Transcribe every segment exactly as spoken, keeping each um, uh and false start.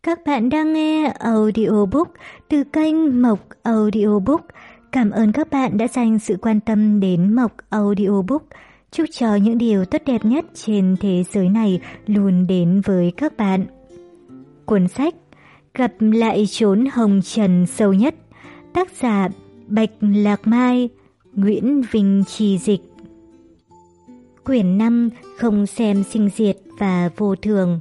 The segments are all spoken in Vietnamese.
Các bạn đang nghe audiobook từ kênh Mộc Audiobook. Cảm ơn các bạn đã dành sự quan tâm đến Mộc Audiobook. Chúc cho những điều tốt đẹp nhất trên thế giới này luôn đến với các bạn. Cuốn sách Gặp lại chốn hồng trần sâu nhất, tác giả Bạch Lạc Mai, Nguyễn Vinh Trì dịch. Quyển năm, không xem sinh diệt và vô thường.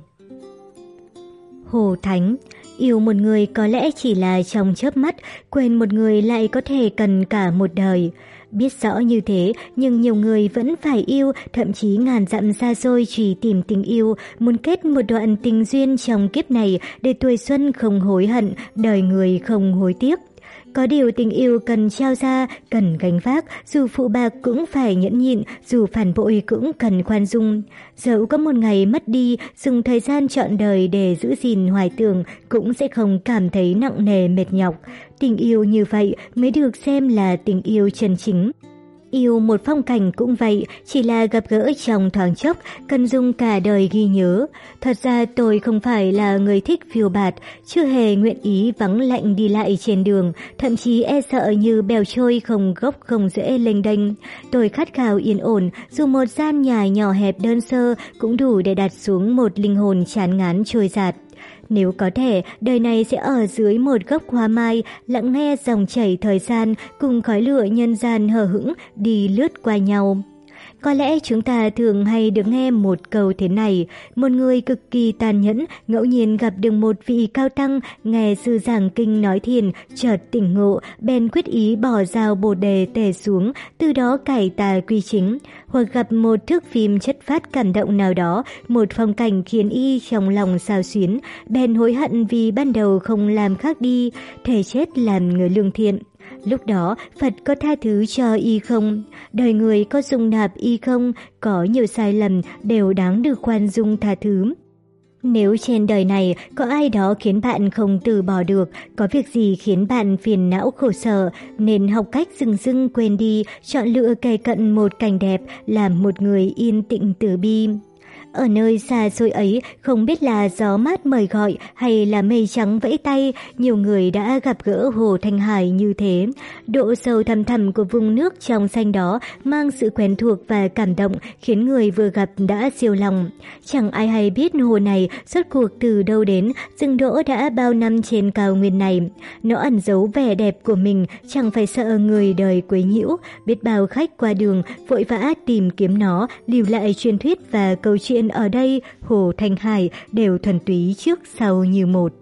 Hồ Thánh, yêu một người có lẽ chỉ là trong chớp mắt, quên một người lại có thể cần cả một đời. Biết rõ như thế, nhưng nhiều người vẫn phải yêu, thậm chí ngàn dặm xa xôi chỉ tìm tình yêu, muốn kết một đoạn tình duyên trong kiếp này để tuổi xuân không hối hận, đời người không hối tiếc. Có điều tình yêu cần trao ra, cần gánh vác, dù phụ bạc cũng phải nhẫn nhịn, dù phản bội cũng cần khoan dung. Dẫu có một ngày mất đi, dùng thời gian trọn đời để giữ gìn hoài tưởng cũng sẽ không cảm thấy nặng nề mệt nhọc. Tình yêu như vậy mới được xem là tình yêu chân chính. Yêu một phong cảnh cũng vậy, chỉ là gặp gỡ trong thoáng chốc, cần dùng cả đời ghi nhớ. Thật ra tôi không phải là người thích phiêu bạt, chưa hề nguyện ý vắng lạnh đi lại trên đường, thậm chí e sợ như bèo trôi không gốc không rễ lênh đênh. Tôi khát khao yên ổn, dù một gian nhà nhỏ hẹp đơn sơ cũng đủ để đặt xuống một linh hồn chán ngán trôi dạt. Nếu có thể, đời này sẽ ở dưới một gốc hoa mai, lặng nghe dòng chảy thời gian cùng khói lửa nhân gian hờ hững đi lướt qua nhau. Có lẽ chúng ta thường hay được nghe một câu thế này, một người cực kỳ tàn nhẫn, ngẫu nhiên gặp được một vị cao tăng, nghe sư giảng kinh nói thiền, chợt tỉnh ngộ, bèn quyết ý bỏ dao bồ đề tề xuống, từ đó cải tà quy chính. Hoặc gặp một thước phim chất phát cảm động nào đó, một phong cảnh khiến y trong lòng xao xuyến, bèn hối hận vì ban đầu không làm khác đi, thề chết làm người lương thiện. Lúc đó, Phật có tha thứ cho y không? Đời người có dung nạp y không? Có nhiều sai lầm đều đáng được khoan dung tha thứ. Nếu trên đời này có ai đó khiến bạn không từ bỏ được, có việc gì khiến bạn phiền não khổ sở, nên học cách dừng dưng quên đi, chọn lựa kề cận một cảnh đẹp, làm một người yên tĩnh từ bi. Ở nơi xa xôi ấy, không biết là gió mát mời gọi hay là mây trắng vẫy tay, nhiều người đã gặp gỡ Hồ Thanh Hải như thế. Độ sâu thẳm thẳm của vùng nước trong xanh đó mang sự quen thuộc và cảm động, khiến người vừa gặp đã siêu lòng. Chẳng ai hay biết hồ này rốt cuộc từ đâu đến, dừng đỗ đã bao năm trên cao nguyên này. Nó ẩn giấu vẻ đẹp của mình, chẳng phải sợ người đời quấy nhiễu. Biết bao khách qua đường vội vã tìm kiếm nó, lưu lại truyền thuyết và câu chuyện ở đây, Hồ Thanh Hải đều thuần túy trước sau như một.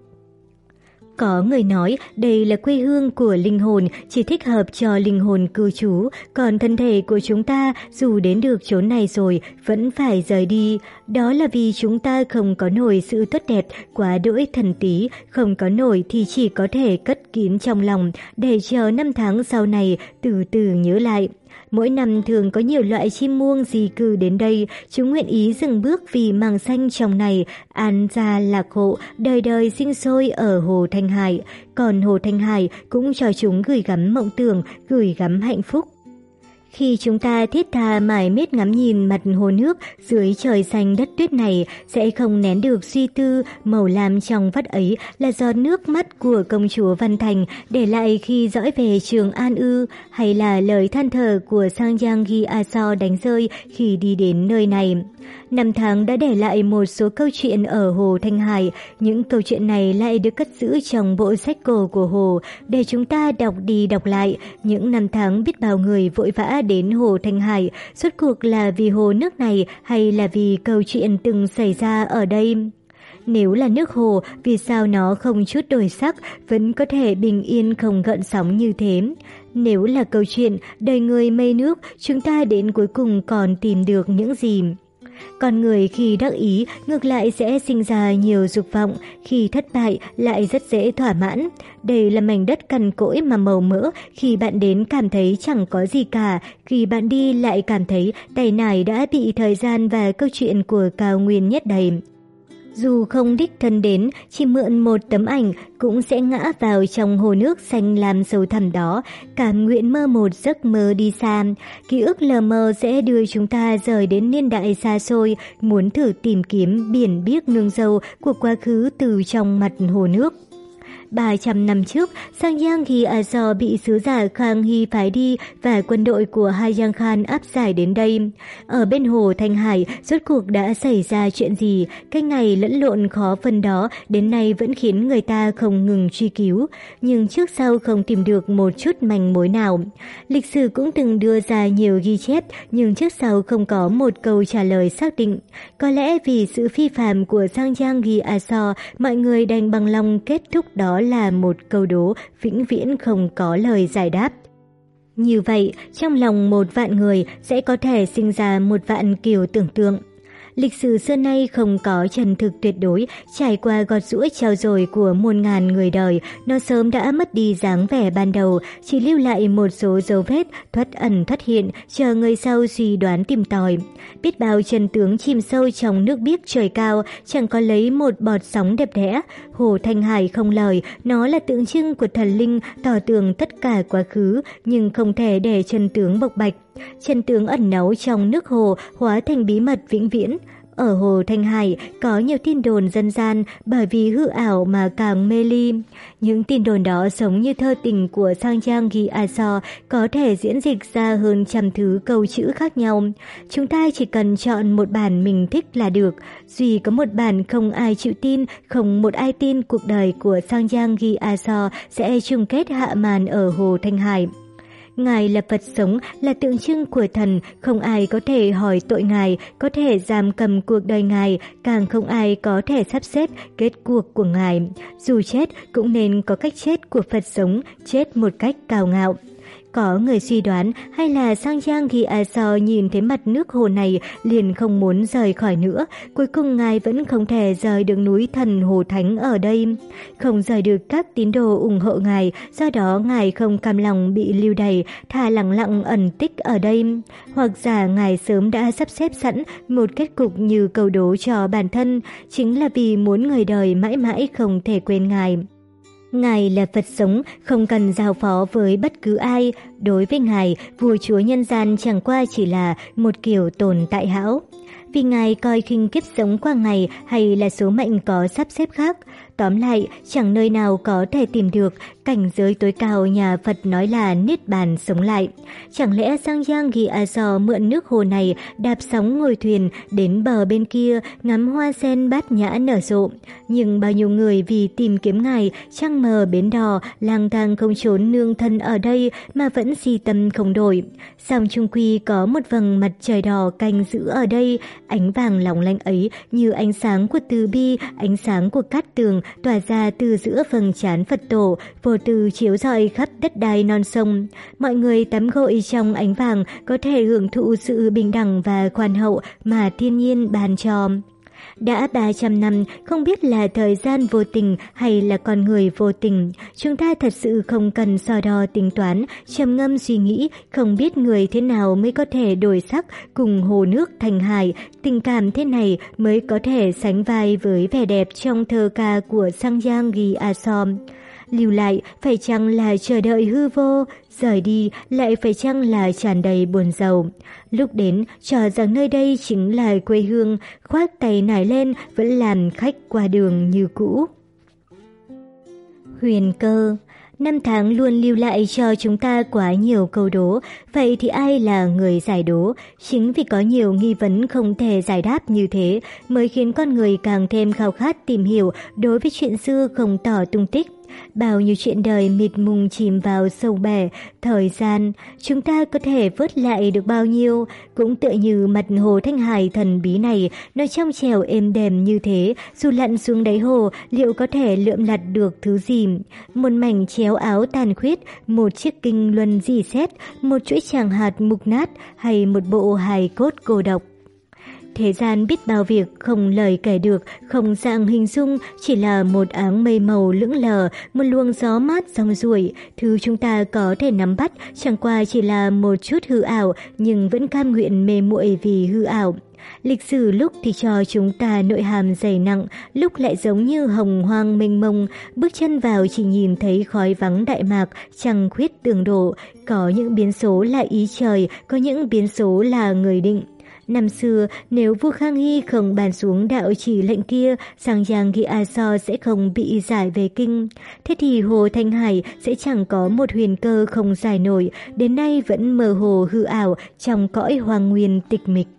Có người nói đây là quê hương của linh hồn, chỉ thích hợp cho linh hồn cư trú, còn thân thể của chúng ta dù đến được chốn này rồi vẫn phải rời đi. Đó là vì chúng ta không có nổi sự tốt đẹp quá đỗi thần tí, không có nổi thì chỉ có thể cất kín trong lòng để chờ năm tháng sau này từ từ nhớ lại. Mỗi năm thường có nhiều loại chim muông di cư đến đây, chúng nguyện ý dừng bước vì màng xanh trong này, an gia lạc hộ, đời đời sinh sôi ở Hồ Thanh Hải. Còn Hồ Thanh Hải cũng cho chúng gửi gắm mộng tưởng, gửi gắm hạnh phúc. Khi chúng ta thiết tha mải miết ngắm nhìn mặt hồ nước dưới trời xanh đất tuyết này, sẽ không nén được suy tư, màu lam trong vắt ấy là giọt nước mắt của công chúa Văn Thành để lại khi dõi về Trường An ư, hay là lời than thở của Sang Giang Ghi A So đánh rơi khi đi đến nơi này. Năm tháng đã để lại một số câu chuyện ở Hồ Thanh Hải, những câu chuyện này lại được cất giữ trong bộ sách cổ của Hồ để chúng ta đọc đi đọc lại. Những năm tháng biết bao người vội vã đến Hồ Thanh Hải, rốt cuộc là vì hồ nước này hay là vì câu chuyện từng xảy ra ở đây? Nếu là nước hồ, vì sao nó không chút đổi sắc, vẫn có thể bình yên không gợn sóng như thế? Nếu là câu chuyện đời người mây nước, chúng ta đến cuối cùng còn tìm được những gì? Con người khi đắc ý ngược lại sẽ sinh ra nhiều dục vọng, khi thất bại lại rất dễ thỏa mãn. Đây là mảnh đất cằn cỗi mà màu mỡ, khi bạn đến cảm thấy chẳng có gì cả, khi bạn đi lại cảm thấy tay nải đã bị thời gian và câu chuyện của cao nguyên nhét đầy. Dù không đích thân đến, chỉ mượn một tấm ảnh cũng sẽ ngã vào trong hồ nước xanh lam sâu thẳm đó, cảm nguyện mơ một giấc mơ đi xa. Ký ức lờ mờ sẽ đưa chúng ta rời đến niên đại xa xôi, muốn thử tìm kiếm biển biếc nương dâu của quá khứ từ trong mặt hồ nước. ba trăm năm trước, Sangyang Ghi Aso bị sứ giả Khang Hy phái đi và quân đội của Hayang Khan áp giải đến đây. Ở bên hồ Thanh Hải, rốt cuộc đã xảy ra chuyện gì? Cái ngày lẫn lộn khó phân đó đến nay vẫn khiến người ta không ngừng truy cứu, nhưng trước sau không tìm được một chút manh mối nào. Lịch sử cũng từng đưa ra nhiều ghi chép, nhưng trước sau không có một câu trả lời xác định. Có lẽ vì sự phi phàm của Sangyang Ghi Aso, mọi người đành bằng lòng kết thúc đó là một câu đố vĩnh viễn không có lời giải đáp. Như vậy, trong lòng một vạn người sẽ có thể sinh ra một vạn kiểu tưởng tượng. Lịch sử xưa nay không có chân thực tuyệt đối, trải qua gọt giũa trao dồi của muôn ngàn người đời, nó sớm đã mất đi dáng vẻ ban đầu, chỉ lưu lại một số dấu vết thoát ẩn thoát hiện, chờ người sau suy đoán tìm tòi. Biết bao chân tướng chìm sâu trong nước biếc trời cao, chẳng có lấy một bọt sóng đẹp đẽ. Hồ Thanh Hải không lời, nó là tượng trưng của thần linh, tỏ tường tất cả quá khứ, nhưng không thể để chân tướng bộc bạch. Chân tướng ẩn náu trong nước hồ hóa thành bí mật vĩnh viễn. Ở hồ Thanh Hải có nhiều tin đồn dân gian bởi vì hư ảo mà càng mê ly. Những tin đồn đó giống như thơ tình của Sangyang Ghi Aso, có thể diễn dịch ra hơn trăm thứ câu chữ khác nhau. Chúng ta chỉ cần chọn một bản mình thích là được. Duy có một bản không ai chịu tin, không một ai tin cuộc đời của Sangyang Ghi Aso sẽ chung kết hạ màn ở hồ Thanh Hải. Ngài là Phật sống, là tượng trưng của thần, không ai có thể hỏi tội Ngài, có thể giam cầm cuộc đời Ngài, càng không ai có thể sắp xếp kết cuộc của Ngài. Dù chết cũng nên có cách chết của Phật sống, chết một cách cao ngạo. Có người suy đoán hay là Sangyang Ghi Aso nhìn thấy mặt nước hồ này liền không muốn rời khỏi nữa, cuối cùng Ngài vẫn không thể rời được núi thần Hồ Thánh ở đây, không rời được các tín đồ ủng hộ Ngài, do đó Ngài không cam lòng bị lưu đày, thà lặng lặng ẩn tích ở đây. Hoặc giả Ngài sớm đã sắp xếp sẵn một kết cục như câu đố cho bản thân, chính là vì muốn người đời mãi mãi không thể quên Ngài. Ngài là Phật sống, không cần giao phó với bất cứ ai. Đối với Ngài, vua chúa nhân gian chẳng qua chỉ là một kiểu tồn tại hão. Vì Ngài coi khinh kiếp sống qua ngày hay là số mệnh có sắp xếp khác. Tóm lại, chẳng nơi nào có thể tìm được cảnh giới tối cao nhà Phật nói là niết bàn sống lại. Chẳng lẽ Sangyang Ghi Aso mượn nước hồ này đạp sóng ngồi thuyền đến bờ bên kia ngắm hoa sen bát nhã nở rộ. Nhưng bao nhiêu người vì tìm kiếm Ngài trăng mờ bến đò, lang thang không trốn nương thân ở đây mà vẫn si tâm không đổi. Song chung quy có một vầng mặt trời đỏ canh giữ ở đây, ánh vàng lóng lánh ấy như ánh sáng của từ bi, ánh sáng của cát tường tỏa ra từ giữa vầng trán Phật tổ, vô tư chiếu rọi khắp đất đai non sông. Mọi người tắm gội trong ánh vàng có thể hưởng thụ sự bình đẳng và khoan hậu mà thiên nhiên ban cho. Đã ba trăm năm, không biết là thời gian vô tình hay là con người vô tình, chúng ta thật sự không cần so đo tính toán, trầm ngâm suy nghĩ, không biết người thế nào mới có thể đổi sắc cùng hồ nước Thanh Hải, tình cảm thế này mới có thể sánh vai với vẻ đẹp trong thơ ca của Sangyang Ghi Aso. Lưu lại phải chăng là chờ đợi hư vô, rời đi lại phải chăng là tràn đầy buồn rầu. Lúc đến cho rằng nơi đây chính là quê hương, khoác tay nải lên vẫn làm khách qua đường như cũ. Huyền cơ. Năm tháng luôn lưu lại cho chúng ta quá nhiều câu đố, vậy thì ai là người giải đố? Chính vì có nhiều nghi vấn không thể giải đáp như thế mới khiến con người càng thêm khao khát tìm hiểu đối với chuyện xưa không tỏ tung tích. Bao nhiêu chuyện đời mịt mùng chìm vào sâu bể, thời gian, chúng ta có thể vớt lại được bao nhiêu, cũng tựa như mặt hồ Thanh Hải thần bí này, nó trong trèo êm đềm như thế, dù lặn xuống đáy hồ, liệu có thể lượm lặt được thứ gì? Một mảnh chéo áo tàn khuyết, một chiếc kinh luân rỉ sét, một chuỗi tràng hạt mục nát, hay một bộ hài cốt cô độc. Thế gian biết bao việc không lời kể được, không dạng hình dung, chỉ là một áng mây màu lững lờ, một luồng gió mát rong ruổi. Thứ chúng ta có thể nắm bắt chẳng qua chỉ là một chút hư ảo, nhưng vẫn cam nguyện mê muội vì hư ảo. Lịch sử lúc thì cho chúng ta nội hàm dày nặng, lúc lại giống như hồng hoang mênh mông, bước chân vào chỉ nhìn thấy khói vắng đại mạc, trăng khuyết tường đổ, có những biến số là ý trời, có những biến số là người định. Năm xưa, nếu vua Khang Hy không bàn xuống đạo chỉ lệnh kia, Sang Giang Ghi A So sẽ không bị giải về kinh. Thế thì Hồ Thanh Hải sẽ chẳng có một huyền cơ không giải nổi, đến nay vẫn mơ hồ hư ảo trong cõi hoang nguyên tịch mịch.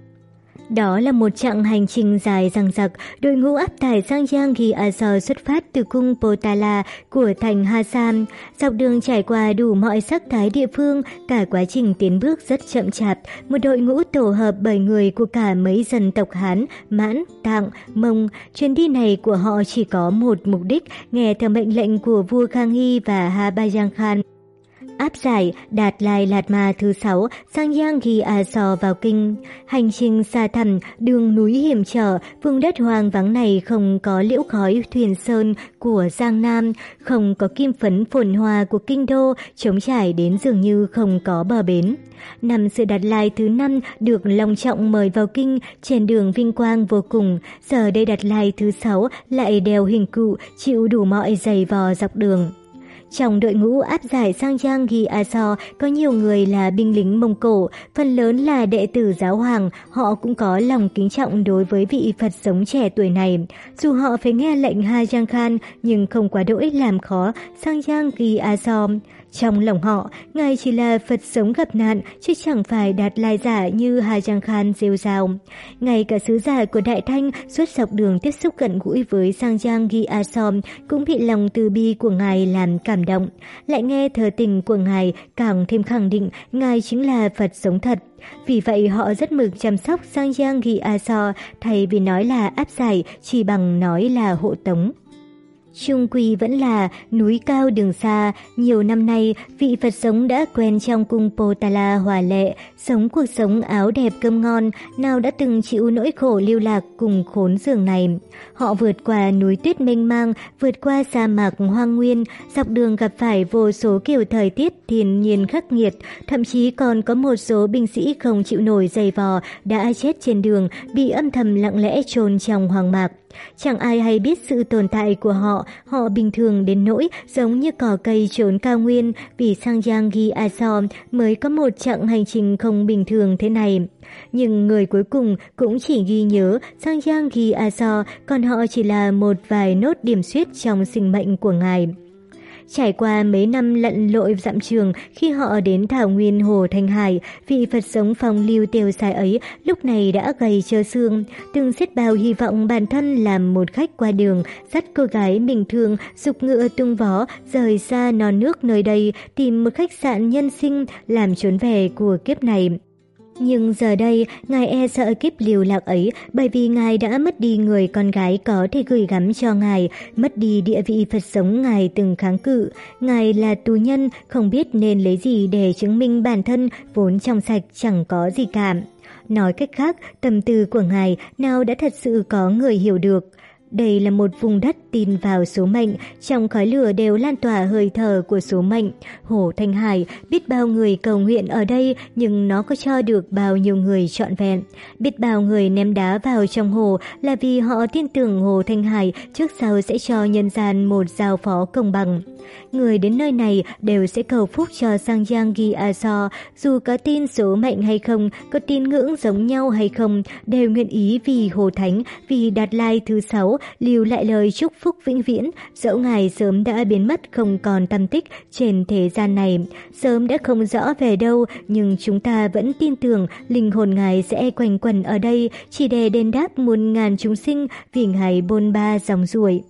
Đó là một chặng hành trình dài dằng dặc, đội ngũ áp tải Sang Giang Ghi A So xuất phát từ cung Potala của thành Ha Sam. Dọc đường trải qua đủ mọi sắc thái địa phương, cả quá trình tiến bước rất chậm chạp. Một đội ngũ tổ hợp bởi người của cả mấy dân tộc Hán, Mãn, Tạng, Mông. Chuyến đi này của họ chỉ có một mục đích, nghe theo mệnh lệnh của vua Khang Hy và Ha Bajang Khan. Áp giải Đạt Lai Lạt Ma thứ sáu Sang Giang Ghi A So vào kinh. Hành trình xa thẳm, đường núi hiểm trở, vùng đất hoang vắng này không có liễu khói thuyền sơn của Giang Nam, không có kim phấn phồn hoa của kinh đô, trống trải đến dường như không có bờ bến. Năm sự Đạt Lai thứ năm được long trọng mời vào kinh, trên đường vinh quang vô cùng. Giờ đây Đạt Lai thứ sáu lại đeo hình cụ, chịu đủ mọi giày vò dọc đường. Trong đội ngũ áp giải Sang Giang Ghi A So có nhiều người là binh lính Mông Cổ, phần lớn là đệ tử giáo hoàng, họ cũng có lòng kính trọng đối với vị Phật sống trẻ tuổi này. Dù họ phải nghe lệnh Ha Giang Khan nhưng không quá đỗi làm khó Sang Giang Ghi A So. Trong lòng họ, Ngài chỉ là Phật sống gặp nạn, chứ chẳng phải Đạt Lai giả như Ha Giang Khan rêu rao. Ngay cả sứ giả của Đại Thanh suốt dọc đường tiếp xúc gần gũi với Sang Giang Ghi A So cũng bị lòng từ bi của Ngài làm cảm động. Lại nghe thờ tình của Ngài càng thêm khẳng định Ngài chính là Phật sống thật. Vì vậy họ rất mực chăm sóc Sang Giang Ghi A So, thay vì nói là áp giải chỉ bằng nói là hộ tống. Chung quy vẫn là núi cao đường xa, nhiều năm nay vị Phật sống đã quen trong cung Potala hòa lệ, sống cuộc sống áo đẹp cơm ngon, nào đã từng chịu nỗi khổ lưu lạc cùng khốn giường này. Họ vượt qua núi tuyết mênh mang, vượt qua sa mạc hoang nguyên, dọc đường gặp phải vô số kiểu thời tiết thiên nhiên khắc nghiệt, thậm chí còn có một số binh sĩ không chịu nổi giày vò đã chết trên đường, bị âm thầm lặng lẽ chôn trong hoang mạc. Chẳng ai hay biết sự tồn tại của họ, họ bình thường đến nỗi giống như cỏ cây trốn cao nguyên, vì Sang Giang Ghi A So mới có một chặng hành trình không bình thường thế này. Nhưng người cuối cùng cũng chỉ ghi nhớ Sang Giang Ghi A So, còn họ chỉ là một vài nốt điểm xuyết trong sinh mệnh của Ngài. Trải qua mấy năm lặn lội dặm trường, khi họ đến thảo nguyên Hồ Thanh Hải, vị Phật sống phong lưu tiêu sái ấy lúc này đã gầy trơ xương. Từng xiết bao hy vọng bản thân làm một khách qua đường, dắt cô gái mình thương, dục ngựa tung vó, rời xa non nước nơi đây, tìm một khách sạn nhân sinh làm trốn về của kiếp này. Nhưng giờ đây, Ngài e sợ kiếp liều lạc ấy, bởi vì Ngài đã mất đi người con gái có thể gửi gắm cho Ngài, mất đi địa vị Phật sống Ngài từng kháng cự. Ngài là tù nhân, không biết nên lấy gì để chứng minh bản thân vốn trong sạch chẳng có gì cả. Nói cách khác, tâm tư của Ngài nào đã thật sự có người hiểu được. Đây là một vùng đất tin vào số mệnh, trong khói lửa đều lan tỏa hơi thở của số mệnh. Hồ Thanh Hải, biết bao người cầu nguyện ở đây nhưng nó có cho được bao nhiêu người trọn vẹn. Biết bao người ném đá vào trong hồ là vì họ tin tưởng Hồ Thanh Hải trước sau sẽ cho nhân gian một giao phó công bằng. Người đến nơi này đều sẽ cầu phúc cho Sang Giang Ghi A So, dù có tin số mệnh hay không, có tin ngưỡng giống nhau hay không, đều nguyện ý vì Hồ Thánh, vì Đạt Lai thứ sáu, lưu lại lời chúc phúc vĩnh viễn. Dẫu Ngài sớm đã biến mất không còn tăm tích trên thế gian này, sớm đã không rõ về đâu, nhưng chúng ta vẫn tin tưởng linh hồn Ngài sẽ quanh quẩn ở đây, chỉ để đền đáp muôn ngàn chúng sinh vì Ngài bôn ba dòng ruổi.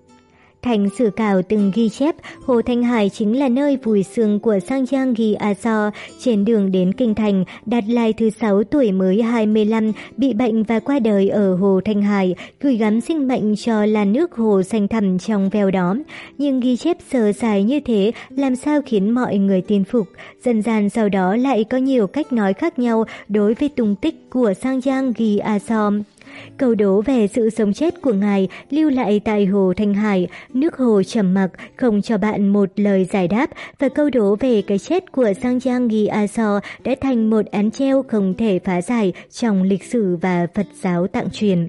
Thành sử cảo từng ghi chép Hồ Thanh Hải chính là nơi vùi xương của Sang Giang Ghi A So. Trên đường đến kinh thành, Đạt Lai thứ sáu tuổi mới hai mươi lăm bị bệnh và qua đời ở Hồ Thanh Hải, gửi gắm sinh mệnh cho làn nước hồ xanh thẳm trong veo đó. Nhưng ghi chép sơ sài như thế làm sao khiến mọi người tin phục. Dần dần sau đó lại có nhiều cách nói khác nhau đối với tung tích của Sang Giang Ghi A So. Câu đố về sự sống chết của ngài lưu lại tại Hồ Thanh Hải, nước hồ trầm mặc không cho bạn một lời giải đáp, và câu đố về cái chết của Sangyang Gyatso đã thành một án treo không thể phá giải trong lịch sử và Phật giáo Tạng truyền.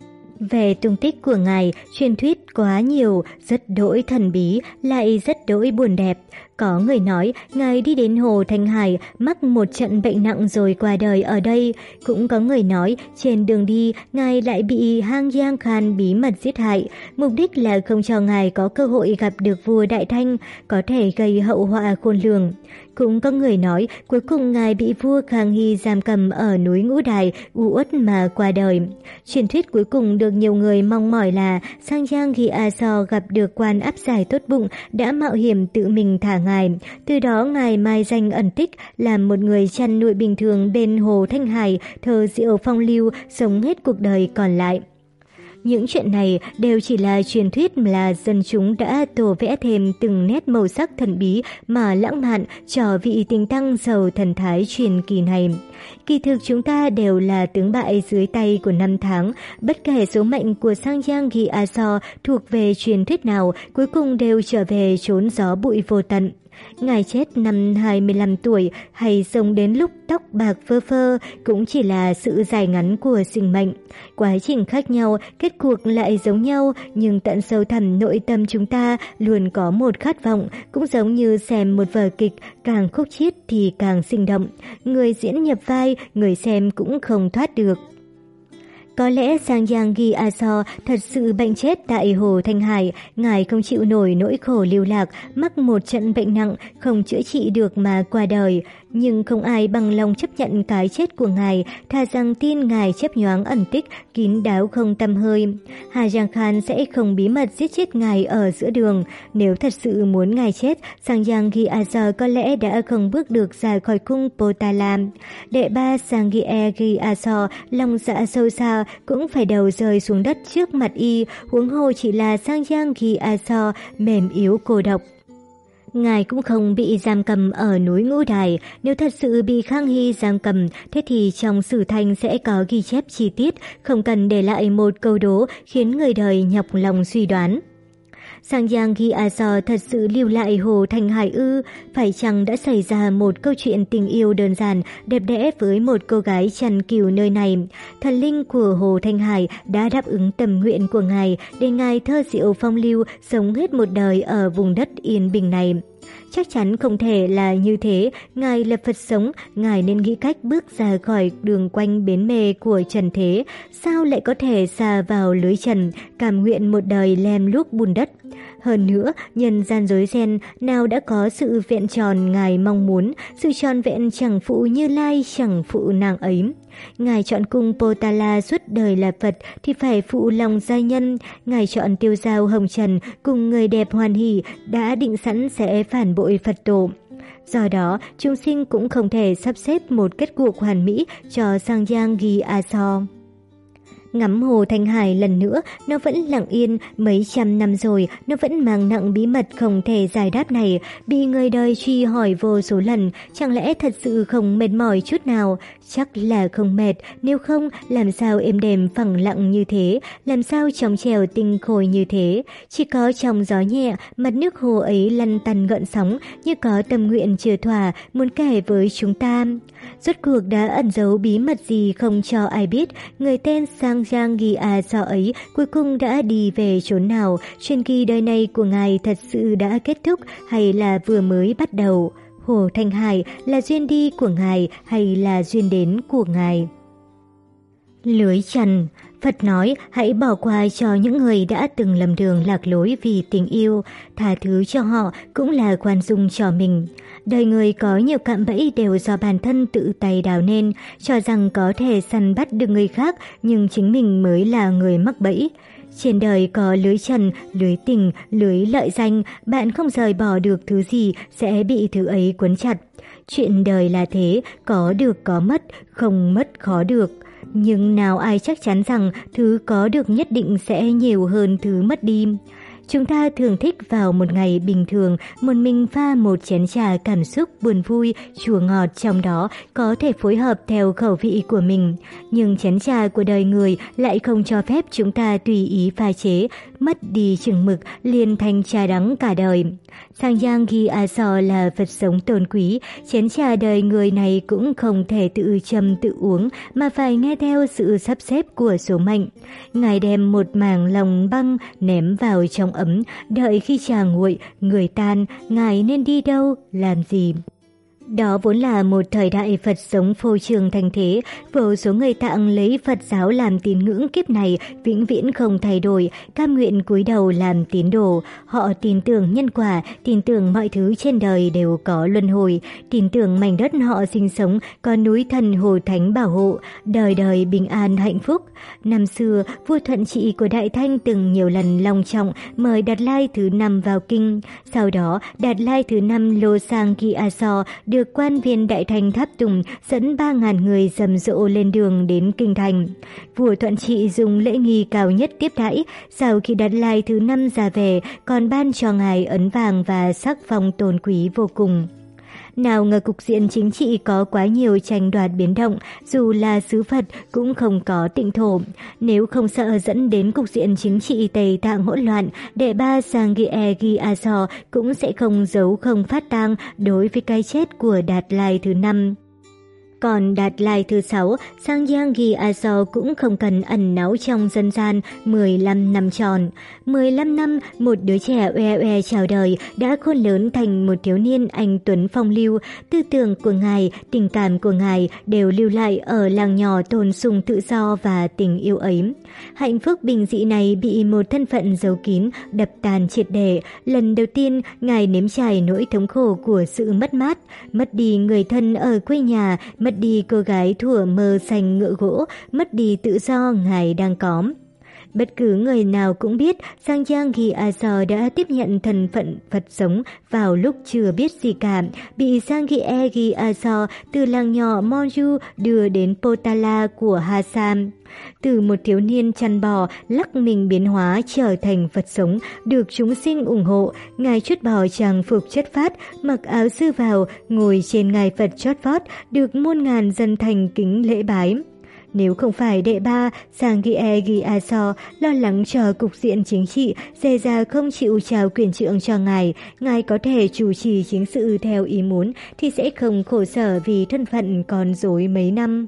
Về tung tích của ngài, truyền thuyết quá nhiều, rất đỗi thần bí, lại rất đỗi buồn đẹp. Có người nói ngài đi đến Hồ Thanh Hải mắc một trận bệnh nặng rồi qua đời ở đây. Cũng có người nói trên đường đi ngài lại bị Hang Giang Khan bí mật giết hại. Mục đích là không cho ngài có cơ hội gặp được vua Đại Thanh, có thể gây hậu họa khôn lường. Cũng có người nói cuối cùng ngài bị vua Khang Hy giam cầm ở núi Ngũ Đài, u uất mà qua đời. Truyền thuyết cuối cùng được nhiều người mong mỏi là Sangyang Gyatso gặp được quan áp giải tốt bụng đã mạo hiểm tự mình thả ngài. Từ đó ngài mai danh ẩn tích, làm một người chăn nuôi bình thường bên Hồ Thanh Hải, thờ diệu phong lưu, sống hết cuộc đời còn lại. Những chuyện này đều chỉ là truyền thuyết, là dân chúng đã tô vẽ thêm từng nét màu sắc thần bí mà lãng mạn cho vị tình tăng giàu thần thái truyền kỳ này. Kỳ thực chúng ta đều là tướng bại dưới tay của năm tháng, bất kể số mệnh của Sangyang Gyatso thuộc về truyền thuyết nào, cuối cùng đều trở về chốn gió bụi vô tận. Ngài chết năm hai mươi lăm tuổi hay sống đến lúc tóc bạc phơ phơ cũng chỉ là sự dài ngắn của sinh mệnh. Quá trình khác nhau, kết cuộc lại giống nhau, nhưng tận sâu thẳm nội tâm chúng ta luôn có một khát vọng, cũng giống như xem một vở kịch, càng khúc chiết thì càng sinh động. Người diễn nhập vai, người xem cũng không thoát được. Có lẽ Sangyang Gyatso thật sự bệnh chết tại Hồ Thanh Hải, ngài không chịu nổi nỗi khổ lưu lạc, mắc một trận bệnh nặng, không chữa trị được mà qua đời. Nhưng không ai bằng lòng chấp nhận cái chết của ngài, thà rằng tin ngài chớp nhoáng ẩn tích, kín đáo không tăm hơi. Hà Giang Khan sẽ không bí mật giết chết ngài ở giữa đường. Nếu thật sự muốn ngài chết, Sangyang Gyatso có lẽ đã không bước được ra khỏi cung Potala. Đệ ba Sangyang Gyatso lòng dạ sâu xa cũng phải đầu rơi xuống đất trước mặt y, huống hồ chỉ là Sangyang Gyatso mềm yếu cô độc. Ngài cũng không bị giam cầm ở núi Ngũ Đài. Nếu thật sự bị Khang Hy giam cầm, thế thì trong sử thanh sẽ có ghi chép chi tiết, không cần để lại một câu đố khiến người đời nhọc lòng suy đoán. Sangyang Gyatso thật sự lưu lại Hồ Thanh Hải ư? Phải chăng đã xảy ra một câu chuyện tình yêu đơn giản, đẹp đẽ với một cô gái chăn cừu nơi này? Thần linh của Hồ Thanh Hải đã đáp ứng tâm nguyện của ngài để ngài thơ diệu phong lưu, sống hết một đời ở vùng đất yên bình này. Chắc chắn không thể là như thế, ngài là Phật sống, ngài nên nghĩ cách bước ra khỏi đường quanh bến mê của trần thế, sao lại có thể sa vào lưới trần, cam nguyện một đời lem luốc bùn đất. Hơn nữa, nhân gian rối ren, nào đã có sự vẹn tròn ngài mong muốn, sự tròn vẹn chẳng phụ Như Lai, chẳng phụ nàng ấy. Ngài chọn cung Potala suốt đời là Phật thì phải phụ lòng gia nhân. Ngài chọn tiêu dao hồng trần cùng người đẹp hoan hỷ, đã định sẵn sẽ phản bội Phật tổ. Do đó, chúng sinh cũng không thể sắp xếp một kết cục hoàn mỹ cho Sangyang Gyatso. Ngắm Hồ Thanh Hải lần nữa, nó vẫn lặng yên, mấy trăm năm rồi, nó vẫn mang nặng bí mật không thể giải đáp này, bị người đời truy hỏi vô số lần, chẳng lẽ thật sự không mệt mỏi chút nào? Chắc là không mệt, nếu không, làm sao êm đềm phẳng lặng như thế, làm sao trong trèo tinh khôi như thế? Chỉ có trong gió nhẹ, mặt nước hồ ấy lăn tăn gợn sóng, như có tâm nguyện chưa thỏa, muốn kể với chúng ta. Rốt cuộc đã ẩn giấu bí mật gì không cho ai biết, người tên Sangyang Gyatso ấy cuối cùng đã đi về chốn nào, truyền kỳ đời này của ngài thật sự đã kết thúc hay là vừa mới bắt đầu? Hồ Thanh Hải là duyên đi của ngài hay là duyên đến của ngài? Lưới trần. Phật nói hãy bỏ qua cho những người đã từng lầm đường lạc lối vì tình yêu, tha thứ cho họ cũng là khoan dung cho mình. Đời người có nhiều cạm bẫy đều do bản thân tự tay đào nên, cho rằng có thể săn bắt được người khác nhưng chính mình mới là người mắc bẫy. Trên đời có lưới trần, lưới tình, lưới lợi danh, bạn không rời bỏ được thứ gì sẽ bị thứ ấy cuốn chặt. Chuyện đời là thế, có được có mất, không mất khó được. Nhưng nào ai chắc chắn rằng thứ có được nhất định sẽ nhiều hơn thứ mất đi. Chúng ta thường thích vào một ngày bình thường một mình pha một chén trà cảm xúc buồn vui, chua ngọt trong đó có thể phối hợp theo khẩu vị của mình. Nhưng chén trà của đời người lại không cho phép chúng ta tùy ý pha chế, mất đi chừng mực liền thành trà đắng cả đời. Sangyang Gyatso là Phật sống tôn quý, chén trà đời người này cũng không thể tự châm tự uống mà phải nghe theo sự sắp xếp của số mệnh. Ngài đem một mảng lòng băng ném vào trong ấm, đợi khi trà nguội, người tan, Ngài nên đi đâu, làm gì? Đó vốn là một thời đại Phật sống phô trương thành thế, vô số người Tạng lấy Phật giáo làm tín ngưỡng kiếp này vĩnh viễn không thay đổi, cam nguyện cúi đầu làm tín đồ. Họ tin tưởng nhân quả, tin tưởng mọi thứ trên đời đều có luân hồi, tin tưởng mảnh đất họ sinh sống có núi thần hồ thánh bảo hộ, đời đời bình an hạnh phúc. Năm xưa, vua Thuận Trị của Đại Thanh từng nhiều lần long trọng mời Đạt Lai thứ năm vào kinh. Sau đó, Đạt Lai thứ năm Losang Gyatso được quan viên Đại Thanh tháp tùng dẫn ba ngàn người rầm rộ lên đường đến kinh thành. Vua Thuận Trị dùng lễ nghi cao nhất tiếp đãi, sau khi Đạt Lai thứ năm ra về còn ban cho ngài ấn vàng và sắc phong tôn quý vô cùng. Nào ngờ cục diện chính trị có quá nhiều tranh đoạt biến động, dù là sứ Phật cũng không có tịnh thổ. Nếu không sợ dẫn đến cục diện chính trị Tây Tạng hỗn loạn, đệ ba Sangye Gyatso cũng sẽ không giấu không phát tang đối với cái chết của Đạt Lai thứ năm. Còn Đạt Lai thứ sáu, Sangyang Gyatso cũng không cần ẩn náu trong dân gian mười lăm năm tròn. mười lăm năm, một đứa trẻ oe oe chào đời đã khôn lớn thành một thiếu niên anh tuấn phong lưu. Tư tưởng của ngài, tình cảm của ngài đều lưu lại ở làng nhỏ tôn sùng tự do và tình yêu ấy. Hạnh phúc bình dị này bị một thân phận giấu kín đập tan triệt để. Lần đầu tiên, ngài nếm trải nỗi thống khổ của sự mất mát, mất đi người thân ở quê nhà, mất đi cô gái thuở mơ xanh ngựa gỗ, mất đi tự do ngài đang có. Bất cứ người nào cũng biết Sangyang Gyatso đã tiếp nhận thân phận Phật sống vào lúc chưa biết gì cả, bị Sangye Gyatso từ làng nhỏ Monju đưa đến Potala của Assam. Từ một thiếu niên chăn bò lắc mình biến hóa trở thành Phật sống, được chúng sinh ủng hộ, ngài trút bỏ trang phục chất phát, mặc áo sư vào, ngồi trên ngai Phật chót vót, được muôn ngàn dân thành kính lễ bái. Nếu không phải đệ ba Sangye Gyatso lo lắng cho cục diện chính trị, dè ra không chịu trao quyền trượng cho ngài, ngài có thể chủ trì chính sự theo ý muốn thì sẽ không khổ sở vì thân phận còn dối mấy năm.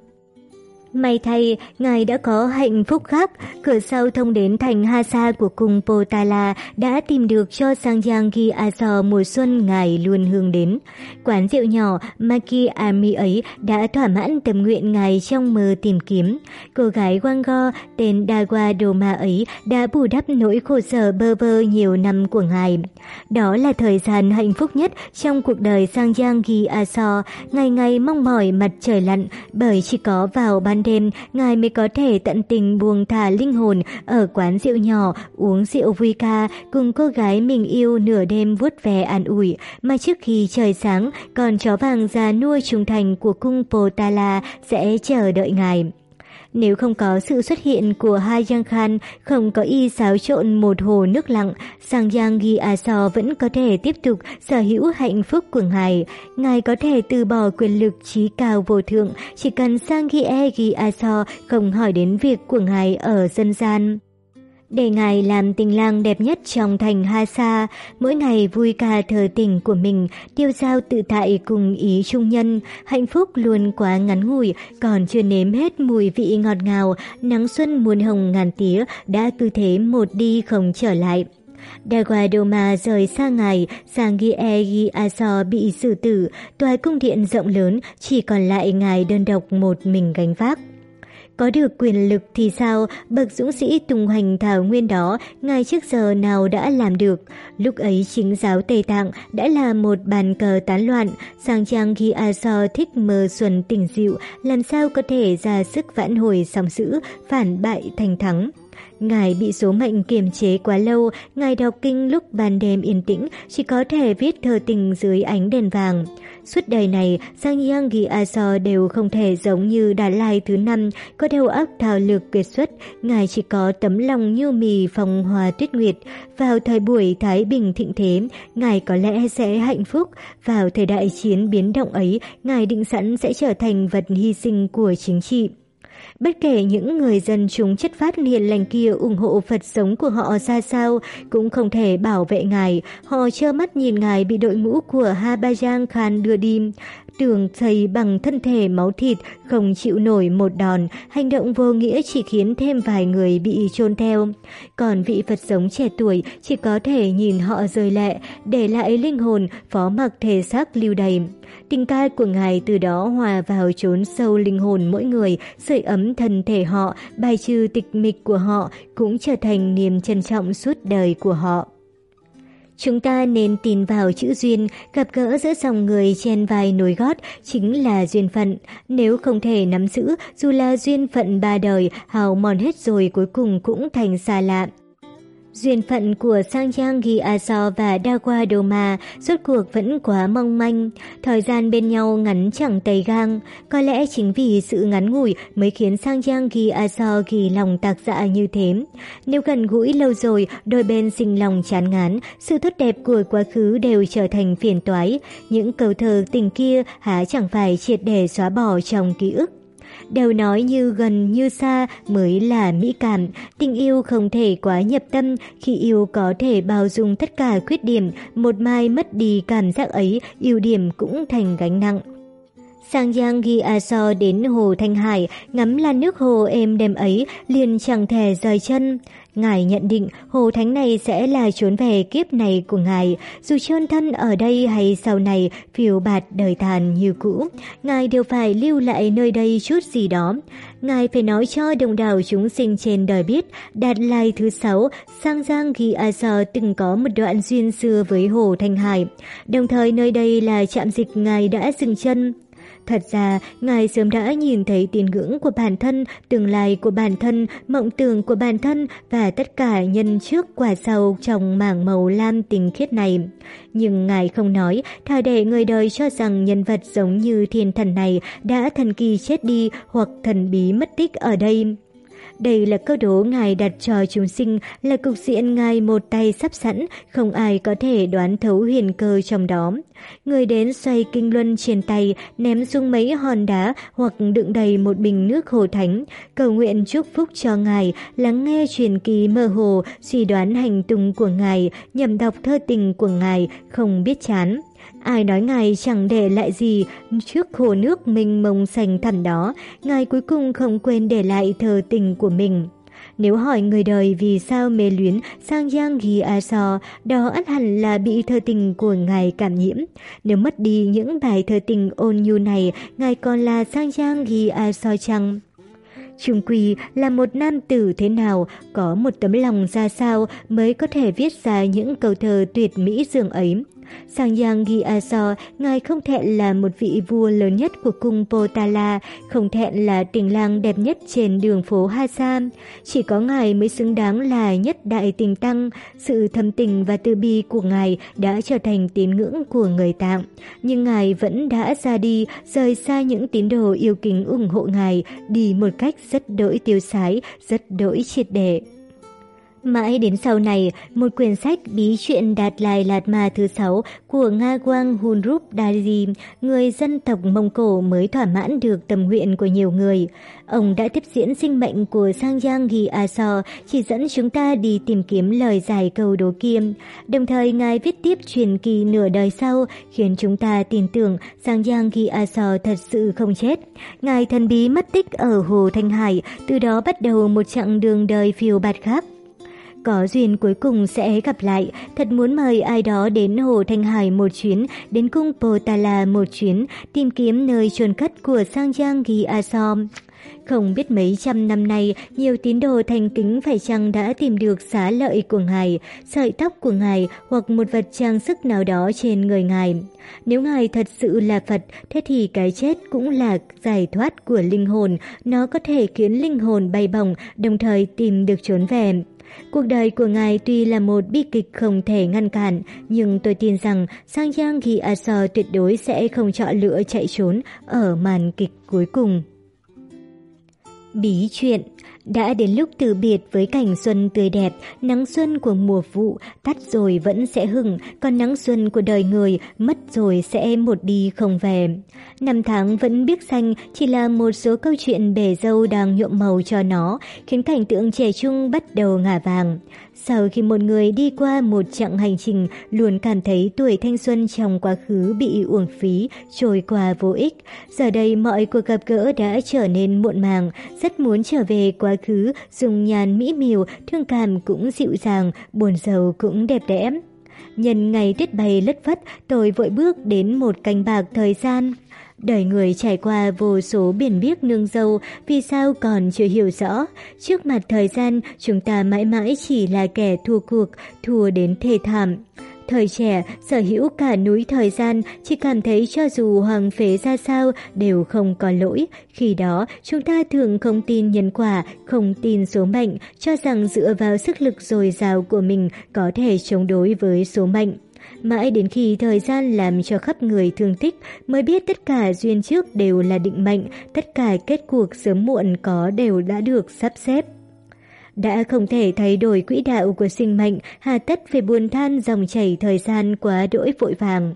May thay, ngài đã có hạnh phúc khác, cửa sau thông đến thành Hasa của cung Potala đã tìm được cho Sangyang Gyatso mùa xuân ngài luôn hướng đến. Quán rượu nhỏ Maki Army ấy đã thỏa mãn tâm nguyện ngài trong mơ tìm kiếm. Cô gái Wango tên Dawa Doma ấy đã bù đắp nỗi khổ sở bơ vơ nhiều năm của ngài. Đó là thời gian hạnh phúc nhất trong cuộc đời Sangyang Gyatso, ngày ngày mong mỏi mặt trời lặn, bởi chỉ có vào ban đêm ngài mới có thể tận tình buông thả linh hồn ở quán rượu nhỏ, uống rượu vui ca, cùng cô gái mình yêu nửa đêm vuốt ve an ủi, mà trước khi trời sáng, con chó vàng già nua trung thành của cung Potala sẽ chờ đợi ngài. Nếu không có sự xuất hiện của Hayang Khan, không có y xáo trộn một hồ nước lặng, Sangyang Gyatso vẫn có thể tiếp tục sở hữu hạnh phúc của ngài. Ngài có thể từ bỏ quyền lực trí cao vô thượng, chỉ cần Sangye Gyatso không hỏi đến việc của ngài ở dân gian. Để ngài làm tình lang đẹp nhất trong thành Hasa, mỗi ngày vui ca thờ tình của mình, tiêu dao tự tại cùng ý trung nhân, hạnh phúc luôn quá ngắn ngủi, còn chưa nếm hết mùi vị ngọt ngào, nắng xuân muôn hồng ngàn tía đã cứ thế một đi không trở lại. Dawa Doma rời xa ngài, Sangye Gyatso bị xử tử, tòa cung điện rộng lớn chỉ còn lại ngài đơn độc một mình gánh vác. Có được quyền lực thì sao, bậc dũng sĩ tung hoành thảo nguyên đó, ngài trước giờ nào đã làm được. Lúc ấy chính giáo Tây Tạng đã là một bàn cờ tán loạn, Sangyang Gyatso thích mơ xuân tỉnh dịu, làm sao có thể ra sức vãn hồi sóng dữ, phản bại thành thắng. Ngài bị số mệnh kiềm chế quá lâu, Ngài đọc kinh lúc ban đêm yên tĩnh, chỉ có thể viết thơ tình dưới ánh đèn vàng. Suốt đời này, Sangyang Gyatso đều không thể giống như Đạt Lai thứ năm, có đầu óc thao lược kiệt xuất. Ngài chỉ có tấm lòng như mì phong hoa tuyết nguyệt. Vào thời buổi Thái Bình thịnh thế, Ngài có lẽ sẽ hạnh phúc. Vào thời đại chiến biến động ấy, Ngài định sẵn sẽ trở thành vật hy sinh của chính trị. Bất kể những người dân chúng chất phát hiền lành kia ủng hộ Phật sống của họ ra sao, cũng không thể bảo vệ Ngài. Họ trơ mắt nhìn Ngài bị đội ngũ của Habajang Khan đưa đi. Tường xây bằng thân thể máu thịt, không chịu nổi một đòn, hành động vô nghĩa chỉ khiến thêm vài người bị chôn theo. Còn vị Phật sống trẻ tuổi chỉ có thể nhìn họ rơi lệ, để lại linh hồn, phó mặc thể xác lưu đày. Tình ca của Ngài từ đó hòa vào chốn sâu linh hồn mỗi người, sưởi ấm thân thể họ, bài trừ tịch mịch của họ, cũng trở thành niềm trân trọng suốt đời của họ. Chúng ta nên tin vào chữ duyên, gặp gỡ giữa dòng người chen vai nối gót chính là duyên phận. Nếu không thể nắm giữ, dù là duyên phận ba đời, hao mòn hết rồi cuối cùng cũng thành xa lạ. Duyên phận của Sangyang Gyatso và Dawa Doma rốt cuộc vẫn quá mong manh, thời gian bên nhau ngắn chẳng tầy gang. Có lẽ chính vì sự ngắn ngủi mới khiến Sangyang Gyatso kỳ lòng tạc dạ như thế. Nếu gần gũi lâu rồi, đôi bên sinh lòng chán ngán, sự tốt đẹp của quá khứ đều trở thành phiền toái. Những câu thơ tình kia há chẳng phải triệt để xóa bỏ trong ký ức. Đều nói như gần như xa mới là mỹ cảm, tình yêu không thể quá nhập tâm, khi yêu có thể bao dung tất cả khuyết điểm, một mai mất đi cảm giác ấy, ưu điểm cũng thành gánh nặng. Sangyang Gyatso đến hồ Thanh Hải, ngắm làn nước hồ êm đềm ấy, liền chẳng thể rời chân. Ngài nhận định hồ thánh này sẽ là chốn về kiếp này của Ngài, dù chôn thân ở đây hay sau này phiêu bạt đời tàn như cũ, Ngài đều phải lưu lại nơi đây chút gì đó. Ngài phải nói cho đồng đảo chúng sinh trên đời biết, Đạt Lai thứ sáu, Sangyang Gyatso từng có một đoạn duyên xưa với hồ Thanh Hải, đồng thời nơi đây là trạm dịch Ngài đã dừng chân. Thật ra, Ngài sớm đã nhìn thấy tín ngưỡng của bản thân, tương lai của bản thân, mộng tưởng của bản thân và tất cả nhân trước quả sau trong mảng màu lam tinh khiết này. Nhưng Ngài không nói, thà để người đời cho rằng nhân vật giống như thiên thần này đã thần kỳ chết đi hoặc thần bí mất tích ở đây. Đây là câu đố Ngài đặt cho chúng sinh, là cục diện Ngài một tay sắp sẵn, không ai có thể đoán thấu huyền cơ trong đó. Người đến xoay kinh luân trên tay, ném xuống mấy hòn đá hoặc đựng đầy một bình nước hồ thánh, cầu nguyện chúc phúc cho Ngài, lắng nghe truyền kỳ mơ hồ, suy đoán hành tung của Ngài, nhầm đọc thơ tình của Ngài, không biết chán. Ai nói Ngài chẳng để lại gì trước hồ nước mênh mông xanh thẳm đó, Ngài cuối cùng không quên để lại thơ tình của mình. Nếu hỏi người đời vì sao mê luyến Sangyang Gyatso, đó ắt hẳn là bị thơ tình của Ngài cảm nhiễm. Nếu mất đi những bài thơ tình ôn nhu này, Ngài còn là Sangyang Gyatso chăng? Chung quy là một nam tử thế nào, có một tấm lòng ra sao mới có thể viết ra những câu thơ tuyệt mỹ dường ấy. Sangyang Gyatso, Ngài không thẹn là một vị vua lớn nhất của cung Potala, không thẹn là tình lang đẹp nhất trên đường phố Hasa. Chỉ có Ngài mới xứng đáng là nhất đại tình tăng. Sự thâm tình và từ bi của Ngài đã trở thành tín ngưỡng của người Tạng. Nhưng Ngài vẫn đã ra đi, rời xa những tín đồ yêu kính ủng hộ Ngài, đi một cách rất đỗi tiêu sái, rất đỗi triệt để. Mãi đến sau này, một quyển sách bí chuyện Đạt Lai Lạt Ma thứ sáu của Ngawang Hunrup Daji, người dân tộc Mông Cổ mới thỏa mãn được tâm nguyện của nhiều người. Ông đã tiếp diễn sinh mệnh của Sangyang Gyatso, chỉ dẫn chúng ta đi tìm kiếm lời giải câu đố kia. Đồng thời Ngài viết tiếp truyền kỳ nửa đời sau, khiến chúng ta tin tưởng Sangyang Gyatso thật sự không chết. Ngài thần bí mất tích ở hồ Thanh Hải, từ đó bắt đầu một chặng đường đời phiêu bạt khác. Có duyên cuối cùng sẽ gặp lại, thật muốn mời ai đó đến hồ Thanh Hải một chuyến, đến cung Potala một chuyến, tìm kiếm nơi chôn cất của Sangyang Gyatso. Không biết mấy trăm năm nay, nhiều tín đồ thành kính phải chăng đã tìm được xá lợi của Ngài, sợi tóc của Ngài hoặc một vật trang sức nào đó trên người Ngài. Nếu Ngài thật sự là Phật, thế thì cái chết cũng là giải thoát của linh hồn, nó có thể khiến linh hồn bay bổng, đồng thời tìm được trốn về. Cuộc đời của Ngài tuy là một bi kịch không thể ngăn cản, nhưng tôi tin rằng Sangyang Gyatso tuyệt đối sẽ không chọn lựa chạy trốn ở màn kịch cuối cùng. Bí chuyện. Đã đến lúc từ biệt với cảnh xuân tươi đẹp, nắng xuân của mùa vụ, tắt rồi vẫn sẽ hừng, còn nắng xuân của đời người, mất rồi sẽ một đi không về. Năm tháng vẫn biếc xanh, chỉ là một số câu chuyện bể dâu đang nhuộm màu cho nó, khiến cảnh tượng trẻ trung bắt đầu ngả vàng. Sau khi một người đi qua một chặng hành trình, luôn cảm thấy tuổi thanh xuân trong quá khứ bị uổng phí, trôi qua vô ích. Giờ đây mọi cuộc gặp gỡ đã trở nên muộn màng, rất muốn trở về quá khứ, dùng nhàn mỹ miều, thương cảm cũng dịu dàng, buồn rầu cũng đẹp đẽ. Nhân ngày tuyết bay lất phất, tôi vội bước đến một canh bạc thời gian. Đời người trải qua vô số biển biếc nương dâu, vì sao còn chưa hiểu rõ. Trước mặt thời gian, chúng ta mãi mãi chỉ là kẻ thua cuộc, thua đến thê thảm. Thời trẻ, sở hữu cả núi thời gian, chỉ cảm thấy cho dù hoang phế ra sao đều không có lỗi. Khi đó, chúng ta thường không tin nhân quả, không tin số mệnh, cho rằng dựa vào sức lực dồi dào của mình có thể chống đối với số mệnh. Mãi đến khi thời gian làm cho khắp người thương tích mới biết tất cả duyên trước đều là định mệnh, tất cả kết cuộc sớm muộn có đều đã được sắp xếp. Đã không thể thay đổi quỹ đạo của sinh mệnh, hà tất phải buồn than dòng chảy thời gian quá đỗi vội vàng.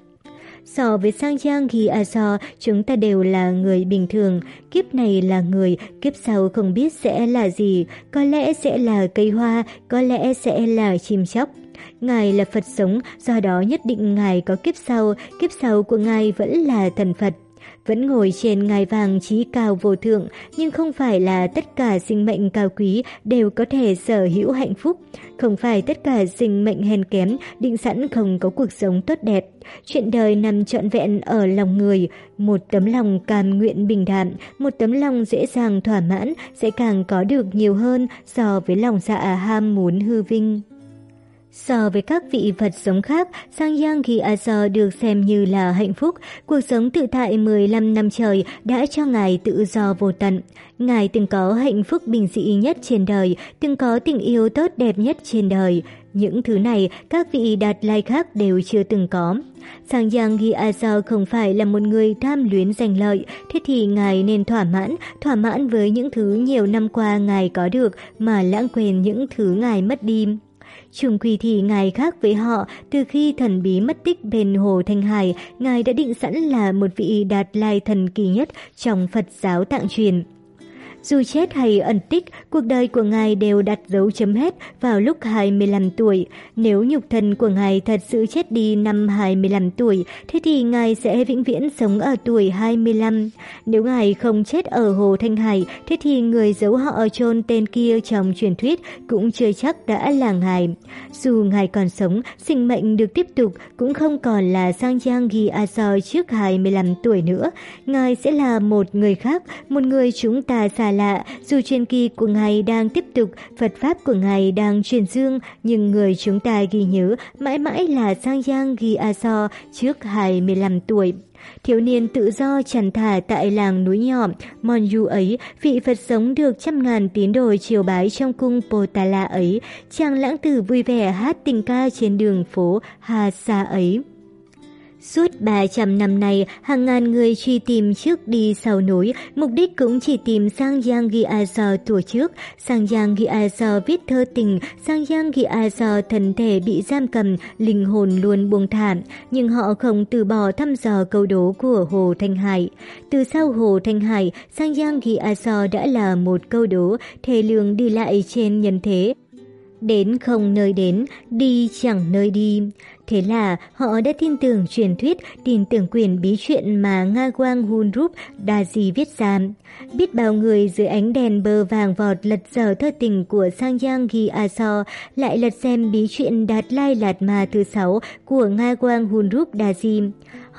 So với Sangyang Gyatso, chúng ta đều là người bình thường, kiếp này là người, kiếp sau không biết sẽ là gì, có lẽ sẽ là cây hoa, có lẽ sẽ là chim chóc. Ngài là Phật sống, do đó nhất định Ngài có kiếp sau, kiếp sau của Ngài vẫn là thần Phật. Vẫn ngồi trên ngai vàng trí cao vô thượng, nhưng không phải là tất cả sinh mệnh cao quý đều có thể sở hữu hạnh phúc. Không phải tất cả sinh mệnh hèn kém định sẵn không có cuộc sống tốt đẹp. Chuyện đời nằm trọn vẹn ở lòng người. Một tấm lòng cam nguyện bình đạm, một tấm lòng dễ dàng thỏa mãn sẽ càng có được nhiều hơn so với lòng dạ ham muốn hư vinh. So với các vị Phật sống khác, Sangyang Gyatso được xem như là hạnh phúc. Cuộc sống tự tại mười lăm năm trời đã cho Ngài tự do vô tận. Ngài từng có hạnh phúc bình dị nhất trên đời, từng có tình yêu tốt đẹp nhất trên đời. Những thứ này các vị Đạt Lai khác đều chưa từng có. Sangyang Gyatso không phải là một người tham luyến danh lợi, thế thì Ngài nên thỏa mãn, thỏa mãn với những thứ nhiều năm qua Ngài có được mà lãng quên những thứ Ngài mất đi. Chung quy thì Ngài khác với họ, từ khi thần bí mất tích bên hồ Thanh Hải, Ngài đã định sẵn là một vị Đạt Lai thần kỳ nhất trong Phật giáo Tạng truyền. Dù chết hay ẩn tích, cuộc đời của Ngài đều đặt dấu chấm hết vào lúc hai mươi lăm tuổi. Nếu nhục thân của Ngài thật sự chết đi năm hai mươi lăm tuổi, thế thì Ngài sẽ vĩnh viễn sống ở tuổi hai mươi lăm. Nếu Ngài không chết ở hồ Thanh Hải, thế thì người giấu họ chôn tên kia trong truyền thuyết cũng chưa chắc đã là Ngài. Dù Ngài còn sống, sinh mệnh được tiếp tục cũng không còn là Sangyang Gyatso trước hai mươi lăm tuổi nữa. Ngài sẽ là một người khác, một người chúng ta xa lạ. Dù truyền kỳ của Ngài đang tiếp tục, Phật Pháp của Ngài đang truyền dương, nhưng người chúng ta ghi nhớ mãi mãi là Sangyang Gyatso trước hai mươi lăm tuổi. Thiếu niên tự do tràn thả tại làng núi nhỏ Monju ấy, vị Phật sống được trăm ngàn tín đồ triều bái trong cung Potala ấy, chàng lãng tử vui vẻ hát tình ca trên đường phố Hasa ấy. Suốt ba trăm năm nay, hàng ngàn người truy tìm trước đi sau nối, mục đích cũng chỉ tìm Sangyang Gyatso tuổi trước. Sangyang Gyatso viết thơ tình, Sangyang Gyatso thân thể bị giam cầm, linh hồn luôn buông thả, nhưng họ không từ bỏ thăm dò câu đố của Hồ Thanh Hải. Từ sau Hồ Thanh Hải, Sangyang Gyatso đã là một câu đố, thề lương đi lại trên nhân thế. Đến không nơi đến, đi chẳng nơi đi. Thế là họ đã tin tưởng truyền thuyết, tin tưởng quyền bí chuyện mà Ngagwang Hunrup Daji viết ra. Biết bao người dưới ánh đèn bơ vàng vọt lật dở thơ tình của Sangyang Gyatso, lại lật xem bí chuyện Đạt Lai Lạt Ma thứ sáu của Ngagwang Hunrup Daji.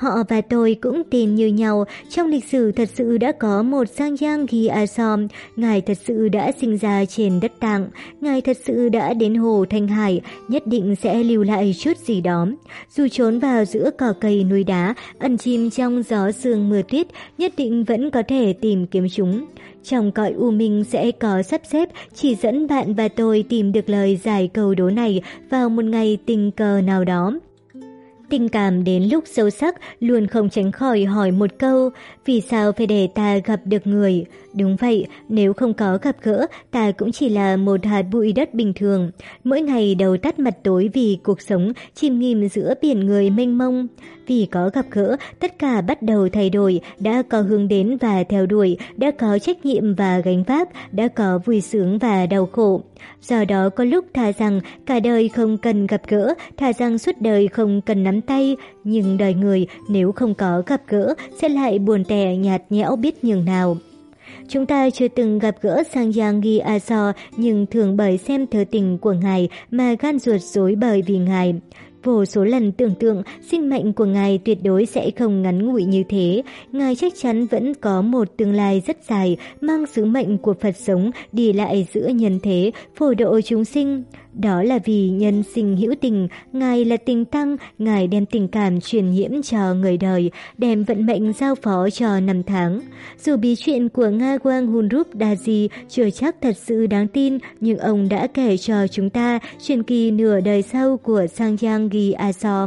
Họ và tôi cũng tên như nhau, trong lịch sử thật sự đã có một Sangyang Gyatso, ngài thật sự đã sinh ra trên đất Tạng, ngài thật sự đã đến hồ Thanh Hải, nhất định sẽ lưu lại chút gì đó. Dù trốn vào giữa cỏ cây núi đá, ẩn chìm trong gió sương mưa tuyết, nhất định vẫn có thể tìm kiếm chúng. Trong cõi u minh sẽ có sắp xếp chỉ dẫn bạn và tôi tìm được lời giải câu đố này vào một ngày tình cờ nào đó. Tình cảm đến lúc sâu sắc luôn không tránh khỏi hỏi một câu, vì sao phải để ta gặp được người? Đúng vậy, nếu không có gặp gỡ, ta cũng chỉ là một hạt bụi đất bình thường. Mỗi ngày đầu tắt mặt tối vì cuộc sống chìm nghỉm giữa biển người mênh mông. Vì có gặp gỡ, tất cả bắt đầu thay đổi, đã có hướng đến và theo đuổi, đã có trách nhiệm và gánh vác, đã có vui sướng và đau khổ. Do đó có lúc thà rằng cả đời không cần gặp gỡ, thà rằng suốt đời không cần nắm tay, nhưng đời người nếu không có gặp gỡ sẽ lại buồn tẻ nhạt nhẽo biết nhường nào. Chúng ta chưa từng gặp gỡ Sangyang Gyatso, nhưng thường bởi xem thơ tình của ngài mà gan ruột rối bời vì ngài. Vô số lần tưởng tượng sinh mệnh của ngài tuyệt đối sẽ không ngắn ngủi như thế. Ngài chắc chắn vẫn có một tương lai rất dài, mang sứ mệnh của Phật sống đi lại giữa nhân thế, phổ độ chúng sinh. Đó là vì nhân sinh hữu tình, ngài là tình tăng, ngài đem tình cảm truyền nhiễm cho người đời, đem vận mệnh giao phó cho năm tháng. Dù bí chuyện của Ngagwang Hunrup Daji chưa chắc thật sự đáng tin, nhưng ông đã kể cho chúng ta truyền kỳ nửa đời sau của Sangyang Gyatso.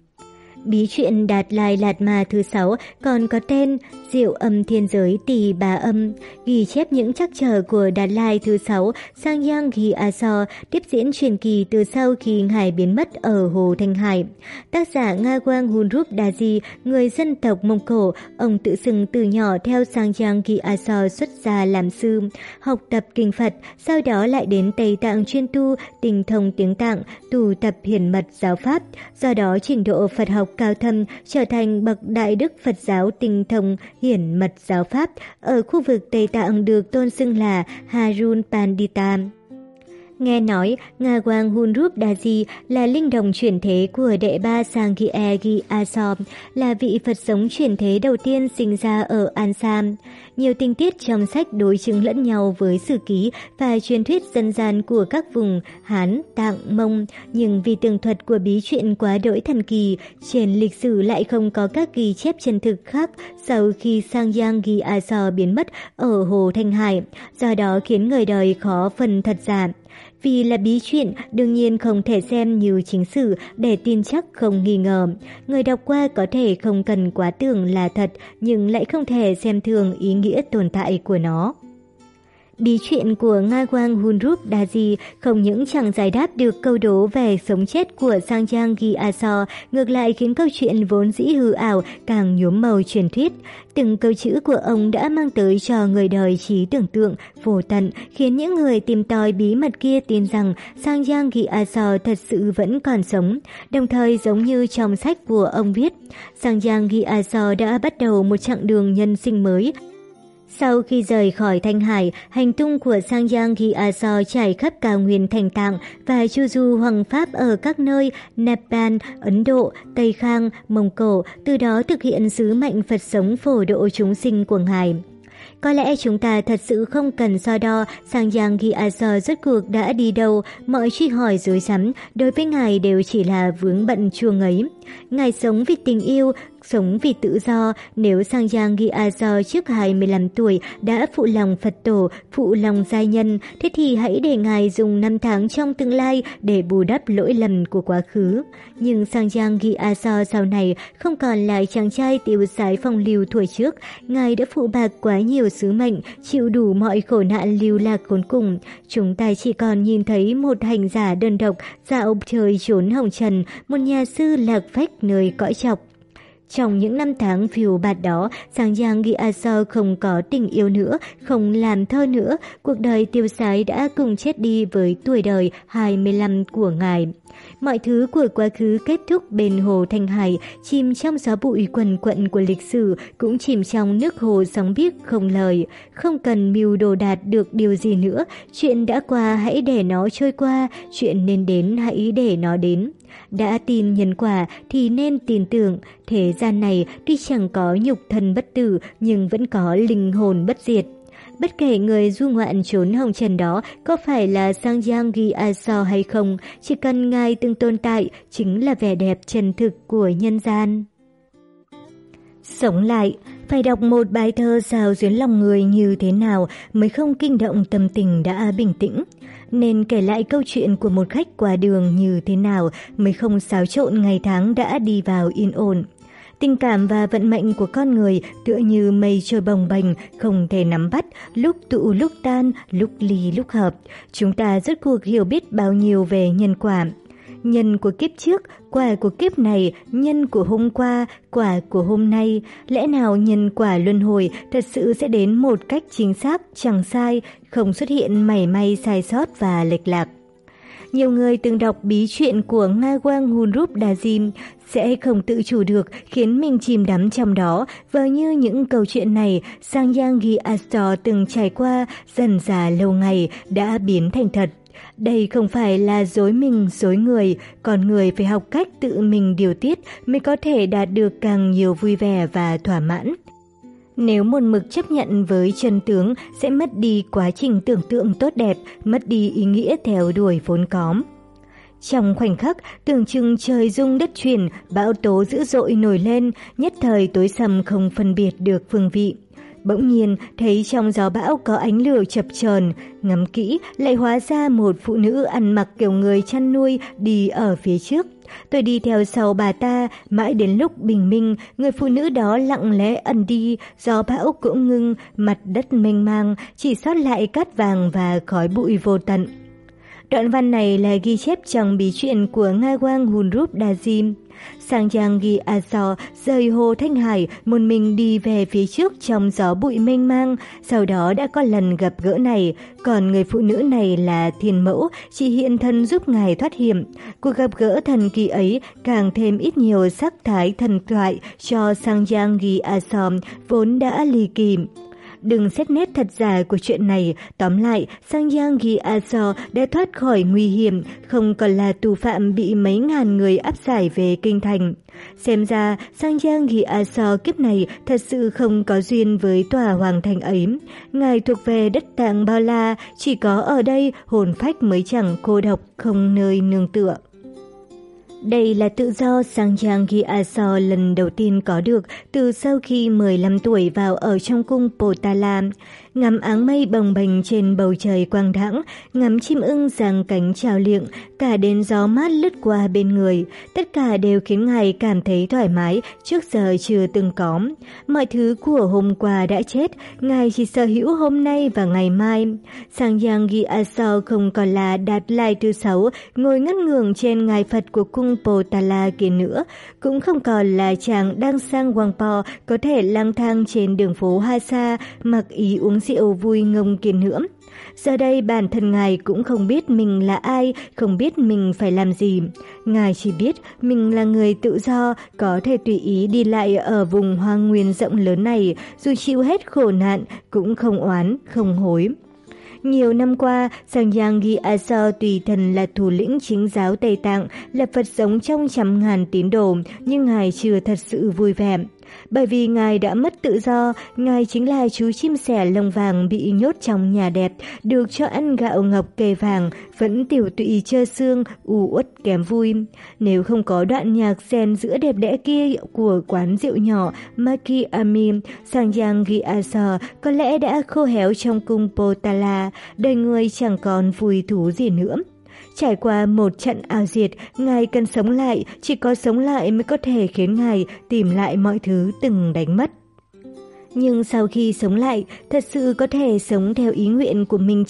Bí chuyện Đạt Lai Lạt Ma thứ sáu còn có tên Diệu Âm Thiên Giới Tỳ Bà Âm, ghi chép những trắc trở của Đạt Lai thứ sáu, Sangyang Gyatso, tiếp diễn truyền kỳ từ sau khi ngài biến mất ở hồ Thanh Hải. Tác giả Ngagwang Hunrup Daji, người dân tộc Mông Cổ, ông tự xưng từ nhỏ theo Sangyang Gyatso xuất gia làm sư, học tập kinh Phật, sau đó lại đến Tây Tạng chuyên tu, tinh thông tiếng Tạng, tu tập hiển mật giáo Pháp, do đó trình độ Phật học cao thâm, trở thành bậc đại đức Phật giáo tinh thông hiển mật giáo Pháp, ở khu vực Tây Tạng được tôn xưng là Harun Pandita. Nghe nói, Ngagwang Hunrup Daji là linh đồng chuyển thế của đệ ba Sanghya Gyatso, là vị Phật sống chuyển thế đầu tiên sinh ra ở Ansam. Nhiều tình tiết trong sách đối chứng lẫn nhau với sử ký và truyền thuyết dân gian của các vùng Hán, Tạng, Mông, nhưng vì tường thuật của bí chuyện quá đỗi thần kỳ, trên lịch sử lại không có các ghi chép chân thực khác sau khi Sangyang Gyatso biến mất ở hồ Thanh Hải, do đó khiến người đời khó phân thật giả. Vì là bí chuyện, đương nhiên không thể xem như chính sử để tin chắc không nghi ngờ. Người đọc qua có thể không cần quá tưởng là thật, nhưng lại không thể xem thường ý nghĩa tồn tại của nó. Bí chuyện của Ngagwang Hunrup Daji không những chẳng giải đáp được câu đố về sống chết của Sangyang Gyatso, ngược lại khiến câu chuyện vốn dĩ hư ảo càng nhuốm màu truyền thuyết. Từng câu chữ của ông đã mang tới cho người đời trí tưởng tượng vô tận, khiến những người tìm tòi bí mật kia tin rằng Sangyang Gyatso thật sự vẫn còn sống. Đồng thời giống như trong sách của ông viết, Sangyang Gyatso đã bắt đầu một chặng đường nhân sinh mới. Sau khi rời khỏi Thanh Hải, hành tung của Sangyang Gyatso trải khắp cao nguyên Thành Tạng và chu du hoằng pháp ở các nơi Nepal, Ấn Độ, Tây Khang, Mông Cổ, từ đó thực hiện sứ mệnh Phật sống phổ độ chúng sinh của ngài. Có lẽ chúng ta thật sự không cần so đo Sangyang Gyatso rốt cuộc đã đi đâu, mọi truy hỏi rối rắm đối với ngài đều chỉ là vướng bận chuông ngấy. Ngài sống vì tình yêu, sống vì tự do. Nếu Sangyang Gyatso trước hai mươi lăm tuổi đã phụ lòng Phật tổ, phụ lòng giai nhân, thế thì hãy để ngài dùng năm tháng trong tương lai để bù đắp lỗi lầm của quá khứ. Nhưng Sangyang Gyatso sau này không còn là chàng trai tiêu sái phong lưu tuổi trước, ngài đã phụ bạc quá nhiều sứ mệnh, chịu đủ mọi khổ nạn lưu lạc khốn cùng. Chúng ta chỉ còn nhìn thấy một hành giả đơn độc dạo trời trốn hồng trần, một nhà sư lạc phách nơi cõi trọc. Trong những năm tháng phiêu bạt đó, Sangyang Gyatso không có tình yêu nữa, không làm thơ nữa, cuộc đời tiêu sái đã cùng chết đi với tuổi đời hai mươi lăm của ngài. Mọi thứ của quá khứ kết thúc bên hồ Thanh Hải, chìm trong gió bụi quần quận của lịch sử, cũng chìm trong nước hồ sóng biếc không lời. Không cần mưu đồ đạt được điều gì nữa, chuyện đã qua hãy để nó trôi qua, chuyện nên đến hãy để nó đến. Đã tin nhân quả thì nên tin tưởng, thế gian này tuy chẳng có nhục thân bất tử nhưng vẫn có linh hồn bất diệt. Bất kể người du ngoạn trốn hồng trần đó có phải là Sangyang Gyatso hay không, chỉ cần ngài từng tồn tại chính là vẻ đẹp chân thực của nhân gian. Sống lại, phải đọc một bài thơ xào xuyến lòng người như thế nào mới không kinh động tâm tình đã bình tĩnh. Nên kể lại câu chuyện của một khách qua đường như thế nào mới không xáo trộn ngày tháng đã đi vào yên ổn. Tình cảm và vận mệnh của con người tựa như mây trôi bồng bềnh, không thể nắm bắt, lúc tụ lúc tan, lúc ly lúc hợp. Chúng ta rốt cuộc hiểu biết bao nhiêu về nhân quả. Nhân của kiếp trước, quả của kiếp này, nhân của hôm qua, quả của hôm nay. Lẽ nào nhân quả luân hồi thật sự sẽ đến một cách chính xác, chẳng sai, không xuất hiện mảy may sai sót và lệch lạc. Nhiều người từng đọc bí chuyện của Ngawang Hunrup Dajim sẽ không tự chủ được khiến mình chìm đắm trong đó, vờ như những câu chuyện này Sangyang Gyatso từng trải qua dần dà lâu ngày đã biến thành thật. Đây không phải là dối mình dối người, con người phải học cách tự mình điều tiết mới có thể đạt được càng nhiều vui vẻ và thỏa mãn. Nếu một mực chấp nhận với chân tướng sẽ mất đi quá trình tưởng tượng tốt đẹp, mất đi ý nghĩa theo đuổi vốn có. Trong khoảnh khắc, tưởng chừng trời rung đất chuyển, bão tố dữ dội nổi lên, nhất thời tối sầm không phân biệt được phương vị. Bỗng nhiên thấy trong gió bão có ánh lửa chập chờn, ngắm kỹ lại hóa ra một phụ nữ ăn mặc kiểu người chăn nuôi đi ở phía trước. Tôi đi theo sau bà ta, mãi đến lúc bình minh, người phụ nữ đó lặng lẽ ẩn đi, gió bão cũng ngưng, mặt đất mênh mang, chỉ sót lại cát vàng và khói bụi vô tận. Đoạn văn này là ghi chép trong bí truyện của Ngawang Hunrup Dajim. Sangyang Gyatso rời hồ Thanh Hải, một mình đi về phía trước trong gió bụi mênh mang, sau đó đã có lần gặp gỡ này, còn người phụ nữ này là thiên mẫu, chỉ hiện thân giúp ngài thoát hiểm. Cuộc gặp gỡ thần kỳ ấy càng thêm ít nhiều sắc thái thần thoại cho Sangyang Gyatso vốn đã ly kỳ. Đừng xét nét thật giả của chuyện này, tóm lại, Sangyang Gyatso đã thoát khỏi nguy hiểm, không còn là tù phạm bị mấy ngàn người áp giải về kinh thành. Xem ra, Sangyang Gyatso kiếp này thật sự không có duyên với tòa hoàng thành ấy. Ngài thuộc về đất Tạng Bao La, chỉ có ở đây hồn phách mới chẳng cô độc, không nơi nương tựa. Đây là tự do Sangyang Gyatso lần đầu tiên có được từ sau khi mười lăm tuổi vào ở trong cung Potala. Ngắm áng mây bồng bềnh trên bầu trời quang đãng, ngắm chim ưng giang cánh chào liệng, cả đến gió mát lướt qua bên người. Tất cả đều khiến ngài cảm thấy thoải mái trước giờ chưa từng có. Mọi thứ của hôm qua đã chết, ngài chỉ sở hữu hôm nay và ngày mai. Sangyang Gyatso không còn là Đạt Lai thứ sáu ngồi ngất ngưởng trên ngai Phật của cung Potala kia nữa, cũng không còn là chàng đang sang Wangpo có thể lang thang trên đường phố Hasa mặc ý uống rượu vui ngông kia nữa. Giờ đây bản thân ngài cũng không biết mình là ai, không biết mình phải làm gì. Ngài chỉ biết mình là người tự do, có thể tùy ý đi lại ở vùng hoang nguyên rộng lớn này, dù chịu hết khổ nạn, cũng không oán, không hối. Nhiều năm qua, Sangyang Gyatso tùy thần là thủ lĩnh chính giáo Tây Tạng, là Phật sống trong trăm ngàn tín đồ, nhưng ngài chưa thật sự vui vẻ. Bởi vì ngài đã mất tự do, ngài chính là chú chim sẻ lông vàng bị nhốt trong nhà đẹp, được cho ăn gạo ngọc kê vàng, vẫn tiểu tụy trơ xương, u uất kém vui. Nếu không có đoạn nhạc xen giữa đẹp đẽ kia của quán rượu nhỏ Makiami, Sangyang Gyatso có lẽ đã khô héo trong cung Potala, đời người chẳng còn vui thú gì nữa. Trải qua một trận ảo diệt, ngài cần sống lại, chỉ có sống lại mới có thể khiến ngài tìm lại mọi thứ từng đánh mất. Nhưng sau khi sống lại, thật sự có thể sống theo ý nguyện của mình chăng?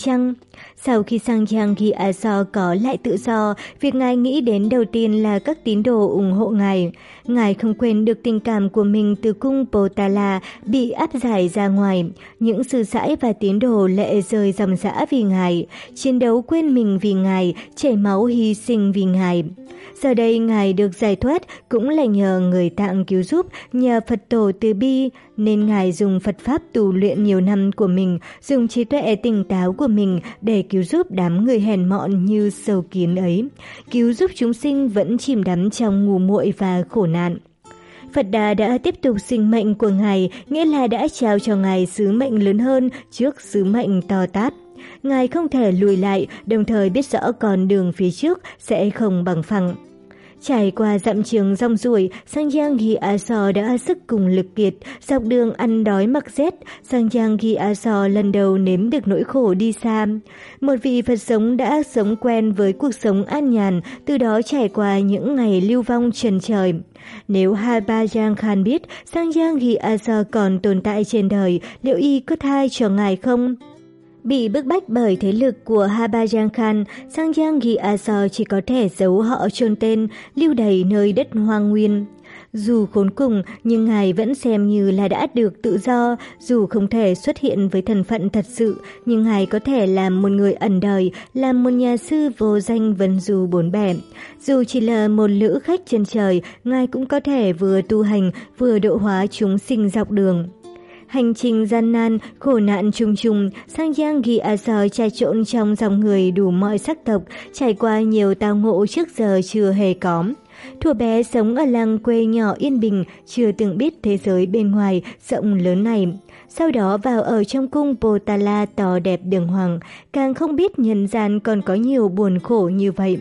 Sau khi Sangyang Gyatso có lại tự do, việc Ngài nghĩ đến đầu tiên là các tín đồ ủng hộ Ngài. Ngài không quên được tình cảm của mình từ cung Potala bị áp giải ra ngoài. Những sư sãi và tín đồ lệ rơi ròng rã vì Ngài, chiến đấu quên mình vì Ngài, chảy máu hy sinh vì Ngài. Giờ đây Ngài được giải thoát cũng là nhờ người Tạng cứu giúp, nhờ Phật tổ từ bi, nên Ngài dùng Phật Pháp tu luyện nhiều năm của mình, dùng trí tuệ tỉnh táo của mình để cứu giúp đám người hèn mọn như sâu kiến ấy, cứu giúp chúng sinh vẫn chìm đắm trong ngu muội và khổ nạn. Phật Đà đã tiếp tục sinh mệnh của Ngài, nghĩa là đã trao cho Ngài sứ mệnh lớn hơn trước sứ mệnh to tát. Ngài không thể lùi lại, đồng thời biết rõ con đường phía trước sẽ không bằng phẳng. Trải qua dặm trường rong ruổi, Sangyang Gyatso đã sức cùng lực kiệt, dọc đường ăn đói mặc rét, Sangyang Gyatso lần đầu nếm được nỗi khổ đi xa. Một vị Phật sống đã sống quen với cuộc sống an nhàn, từ đó trải qua những ngày lưu vong trần trời. Nếu Habajang Khan biết Sangyang Gyatso còn tồn tại trên đời, liệu y có tha cho ngài không? Bị bức bách bởi thế lực của Habajang Khan, Sangyang Gyatso chỉ có thể giấu họ chôn tên, lưu đày nơi đất hoang nguyên. Dù khốn cùng, nhưng ngài vẫn xem như là đã được tự do, dù không thể xuất hiện với thân phận thật sự, nhưng ngài có thể làm một người ẩn đời, làm một nhà sư vô danh vân du bốn bể. Dù chỉ là một lữ khách trên trời, ngài cũng có thể vừa tu hành, vừa độ hóa chúng sinh dọc đường. Hành trình gian nan, khổ nạn trùng trùng, Sangyang Gyatso trà trộn trong dòng người đủ mọi sắc tộc, trải qua nhiều tao ngộ trước giờ chưa hề có. Thuở bé sống ở làng quê nhỏ yên bình, chưa từng biết thế giới bên ngoài rộng lớn này. Sau đó vào ở trong cung Potala to đẹp đường hoàng, càng không biết nhân gian còn có nhiều buồn khổ như vậy.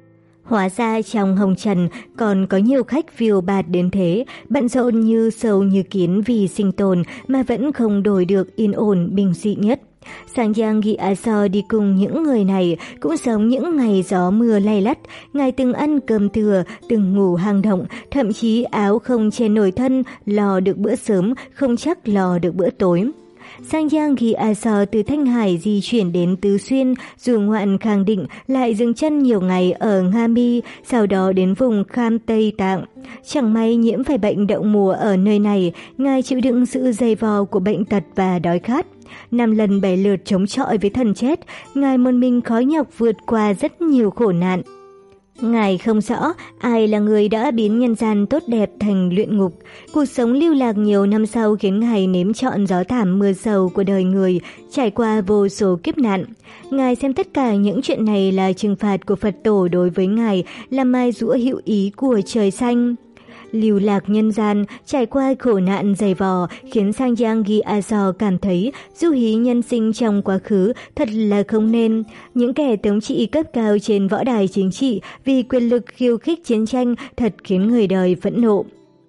Hóa ra trong hồng trần còn có nhiều khách phiêu bạt đến thế, bận rộn như sâu như kiến vì sinh tồn mà vẫn không đổi được yên ổn bình dị nhất. Sangyang Gyatso đi cùng những người này cũng giống những ngày gió mưa lay lắt, ngài từng ăn cơm thừa, từng ngủ hang động, thậm chí áo không che nổi thân, lo được bữa sớm, không chắc lo được bữa tối. Sangyang Gyatso từ Thanh Hải di chuyển đến Tứ Xuyên, dù ngoạn Khang Định lại dừng chân nhiều ngày ở Nga Mi, sau đó đến vùng Kham Tây Tạng. Chẳng may nhiễm phải bệnh đậu mùa ở nơi này, ngài chịu đựng sự dày vò của bệnh tật và đói khát. Năm lần bảy lượt chống chọi với thần chết, ngài một mình khó nhọc vượt qua rất nhiều khổ nạn. Ngài không rõ ai là người đã biến nhân gian tốt đẹp thành luyện ngục. Cuộc sống lưu lạc nhiều năm sau khiến Ngài nếm trọn gió thảm mưa sầu của đời người, trải qua vô số kiếp nạn. Ngài xem tất cả những chuyện này là trừng phạt của Phật tổ đối với Ngài, là mai rũa hữu ý của trời xanh. Lưu lạc nhân gian, trải qua khổ nạn dày vò khiến Sangyang Gyatso cảm thấy du hí nhân sinh trong quá khứ thật là không nên. Những kẻ thống trị cấp cao trên võ đài chính trị vì quyền lực khiêu khích chiến tranh thật khiến người đời phẫn nộ.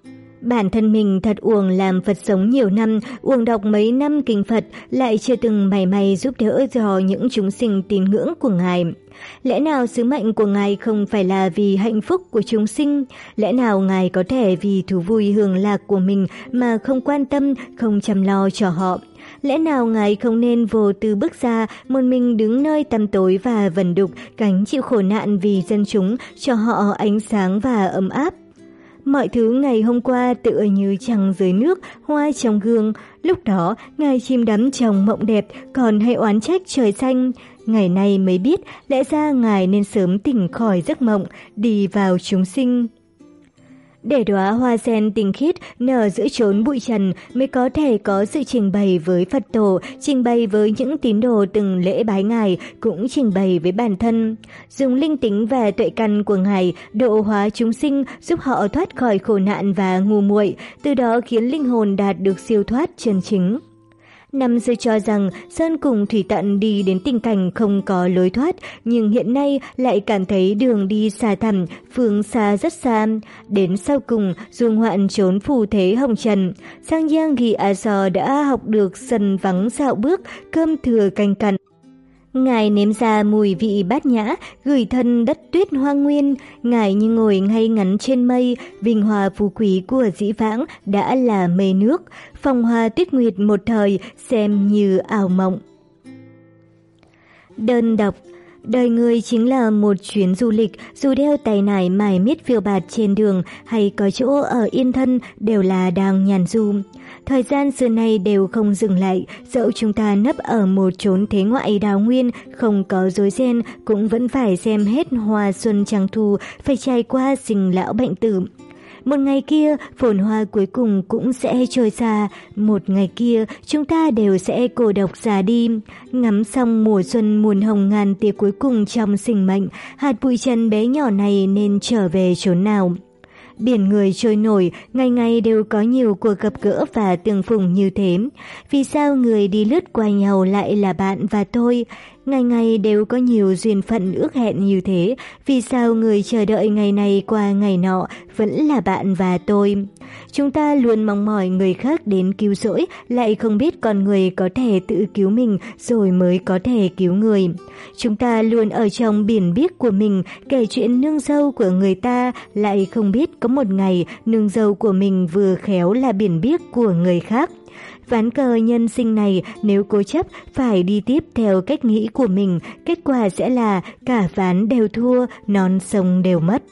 Bản thân mình thật uổng làm Phật sống nhiều năm, uổng đọc mấy năm kinh Phật, lại chưa từng mảy may giúp đỡ cho những chúng sinh tín ngưỡng của Ngài. Lẽ nào sứ mệnh của Ngài không phải là vì hạnh phúc của chúng sinh? Lẽ nào Ngài có thể vì thú vui hưởng lạc của mình mà không quan tâm, không chăm lo cho họ? Lẽ nào Ngài không nên vô tư bước ra, một mình đứng nơi tăm tối và vần đục, gánh chịu khổ nạn vì dân chúng, cho họ ánh sáng và ấm áp? Mọi thứ ngày hôm qua tựa như trăng dưới nước, hoa trong gương. Lúc đó, Ngài chìm đắm trong mộng đẹp, còn hay oán trách trời xanh. Ngày nay mới biết, lẽ ra Ngài nên sớm tỉnh khỏi giấc mộng, đi vào chúng sinh. Để đóa hoa sen tinh khiết nở giữa chốn bụi trần mới có thể có sự trình bày với Phật tổ, trình bày với những tín đồ từng lễ bái Ngài, cũng trình bày với bản thân. Dùng linh tính và tuệ căn của Ngài độ hóa chúng sinh, giúp họ thoát khỏi khổ nạn và ngu muội, từ đó khiến linh hồn đạt được siêu thoát chân chính. Năm xưa cho rằng sơn cùng thủy tận đi đến tình cảnh không có lối thoát, nhưng hiện nay lại cảm thấy đường đi xa thẳm, phương xa rất xa. Đến sau cùng, dù ngoạn trốn phù thế hồng trần, Sangyang Gyatso đã học được sân vắng dạo bước, cơm thừa canh cặn. Ngài nếm ra mùi vị bát nhã, gửi thân đất tuyết hoang nguyên. Ngài như ngồi ngay ngắn trên mây, vinh hoa phú quý của dĩ vãng đã là mây nước. Phong hoa tuyết nguyệt một thời xem như ảo mộng. Đơn độc. Đời người chính là một chuyến du lịch, dù đeo tay nải mải miết phiêu bạt trên đường hay có chỗ ở yên thân đều là đang nhàn du. Thời gian xưa nay đều không dừng lại, dẫu chúng ta nấp ở một chốn thế ngoại đào nguyên, không có rối ren, cũng vẫn phải xem hết hoa xuân trăng thu, phải trải qua sinh lão bệnh tử. Một ngày kia, phồn hoa cuối cùng cũng sẽ trôi xa. Một ngày kia, chúng ta đều sẽ cô độc già đi. Ngắm xong mùa xuân muôn hồng ngàn tia cuối cùng trong sinh mệnh, hạt bụi trần bé nhỏ này nên trở về chốn nào? Biển người trôi nổi, ngày ngày đều có nhiều cuộc gặp gỡ và tương phùng như thế. Vì sao người đi lướt qua nhau lại là bạn và tôi? Ngày ngày đều có nhiều duyên phận ước hẹn như thế. Vì sao người chờ đợi ngày này qua ngày nọ vẫn là bạn và tôi? Chúng ta luôn mong mỏi người khác đến cứu rỗi, lại không biết con người có thể tự cứu mình rồi mới có thể cứu người. Chúng ta luôn ở trong biển biếc của mình, kể chuyện nương dâu của người ta, lại không biết có một ngày nương dâu của mình vừa khéo là biển biếc của người khác. Ván cờ nhân sinh này nếu cố chấp phải đi tiếp theo cách nghĩ của mình, kết quả sẽ là cả ván đều thua, non sông đều mất.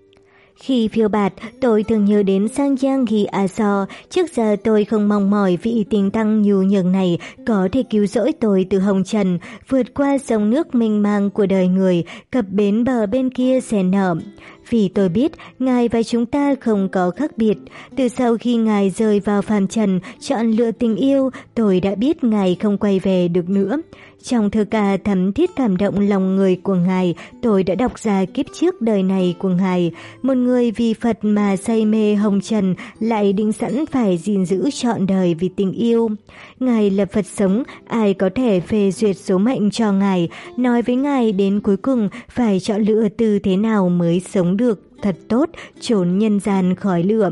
Khi phiêu bạt, tôi thường nhớ đến Sangyang Gi Aso. Trước giờ tôi không mong mỏi vị tình tăng nhu nhường này có thể cứu rỗi tôi từ hồng trần, vượt qua dòng nước mênh mang của đời người, cập bến bờ bên kia sẽ nở. Vì tôi biết Ngài và chúng ta không có khác biệt. Từ sau khi Ngài rơi vào phàm trần, chọn lựa tình yêu, tôi đã biết Ngài không quay về được nữa. Trong thơ ca thấm thiết cảm động lòng người của Ngài, tôi đã đọc ra kiếp trước đời này của Ngài. Một người vì Phật mà say mê hồng trần, lại định sẵn phải gìn giữ trọn đời vì tình yêu. Ngài là Phật sống, ai có thể phê duyệt số mệnh cho Ngài, nói với Ngài đến cuối cùng phải chọn lựa từ thế nào mới sống được thật tốt, trốn nhân gian khỏi lửa.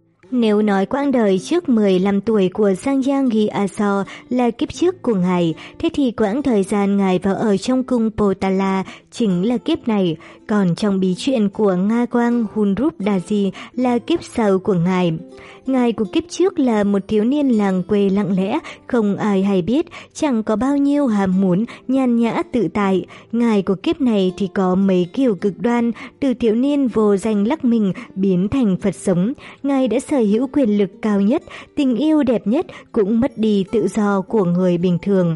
Nếu nói quãng đời trước mười lăm tuổi của Sangyang Gi Aso là kiếp trước của Ngài, thế thì quãng thời gian Ngài vào ở trong cung Potala chính là kiếp này, còn trong bí truyện của Nga Quang Hunrup Daji là kiếp sau của Ngài. Ngài của kiếp trước là một thiếu niên làng quê lặng lẽ, không ai hay biết, chẳng có bao nhiêu ham muốn, nhàn nhã tự tại. Ngài của kiếp này thì có mấy kiểu cực đoan, từ thiếu niên vô danh lắc mình biến thành Phật sống. Ngài đã sở hữu quyền lực cao nhất, tình yêu đẹp nhất, cũng mất đi tự do của người bình thường.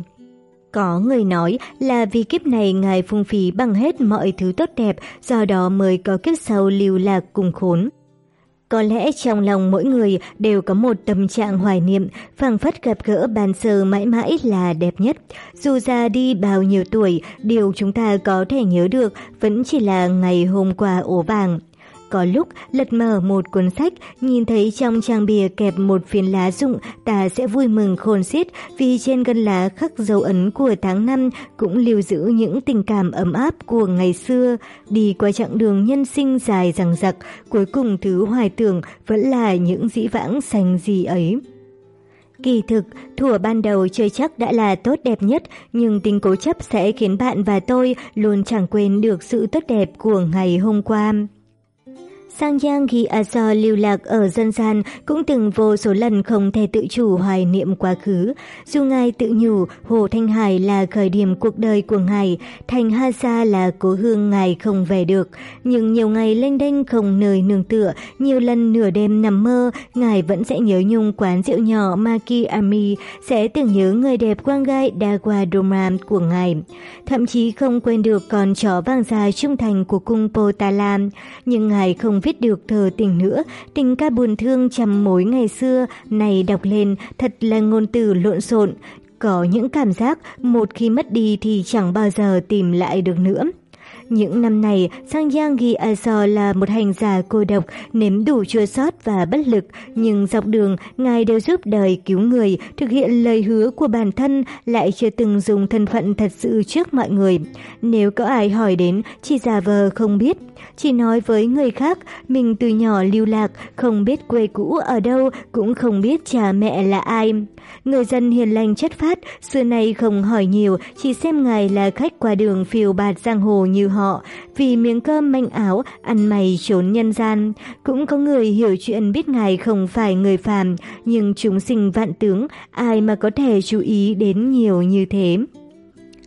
Có người nói là vì kiếp này Ngài phung phí bằng hết mọi thứ tốt đẹp, do đó mới có kiếp sau lưu lạc cùng khốn. Có lẽ trong lòng mỗi người đều có một tâm trạng hoài niệm, phảng phất gặp gỡ ban sơ mãi mãi là đẹp nhất. Dù già đi bao nhiêu tuổi, điều chúng ta có thể nhớ được vẫn chỉ là ngày hôm qua ố vàng. Có lúc lật mở một cuốn sách, nhìn thấy trong trang bìa kẹp một phiến lá rụng, ta sẽ vui mừng khôn xiết vì trên gân lá khắc dấu ấn của tháng năm, cũng lưu giữ những tình cảm ấm áp của ngày xưa. Đi qua chặng đường nhân sinh dài dằng dặc, cuối cùng thứ hoài tưởng vẫn là những dĩ vãng xanh gì ấy. Kỳ thực, thuở ban đầu chơi chắc đã là tốt đẹp nhất, nhưng tính cố chấp sẽ khiến bạn và tôi luôn chẳng quên được sự tốt đẹp của ngày hôm qua. Sangyang Gi Aso lưu lạc ở dân gian cũng từng vô số lần không thể tự chủ hoài niệm quá khứ. Dù Ngài tự nhủ Hồ Thanh Hải là khởi điểm cuộc đời của Ngài, thành Hasa là cố hương Ngài không về được, nhưng nhiều ngày lênh đênh không nơi nương tựa, nhiều lần nửa đêm nằm mơ, Ngài vẫn sẽ nhớ nhung quán rượu nhỏ Maki Ami, sẽ tưởng nhớ người đẹp quang gai Dawa Domram của Ngài. Thậm chí không quên được con chó vàng da trung thành của cung Potala, nhưng Ngài không viết được thơ tình nữa, tình ca buồn thương trăm mối ngày xưa này đọc lên thật là ngôn từ lộn xộn, có những cảm giác một khi mất đi thì chẳng bao giờ tìm lại được nữa. Những năm này, Sangyang Gi Aso là một hành giả cô độc, nếm đủ chua xót và bất lực, nhưng dọc đường, Ngài đều giúp đời cứu người, thực hiện lời hứa của bản thân, lại chưa từng dùng thân phận thật sự trước mọi người. Nếu có ai hỏi đến, chỉ giả vờ không biết, chỉ nói với người khác, mình từ nhỏ lưu lạc, không biết quê cũ ở đâu, cũng không biết cha mẹ là ai. Người dân hiền lành chất phát, xưa nay không hỏi nhiều, chỉ xem Ngài là khách qua đường phiêu bạt giang hồ như họ, vì miếng cơm manh áo, ăn mày trốn nhân gian. Cũng có người hiểu chuyện biết Ngài không phải người phàm, nhưng chúng sinh vạn tướng, ai mà có thể chú ý đến nhiều như thế.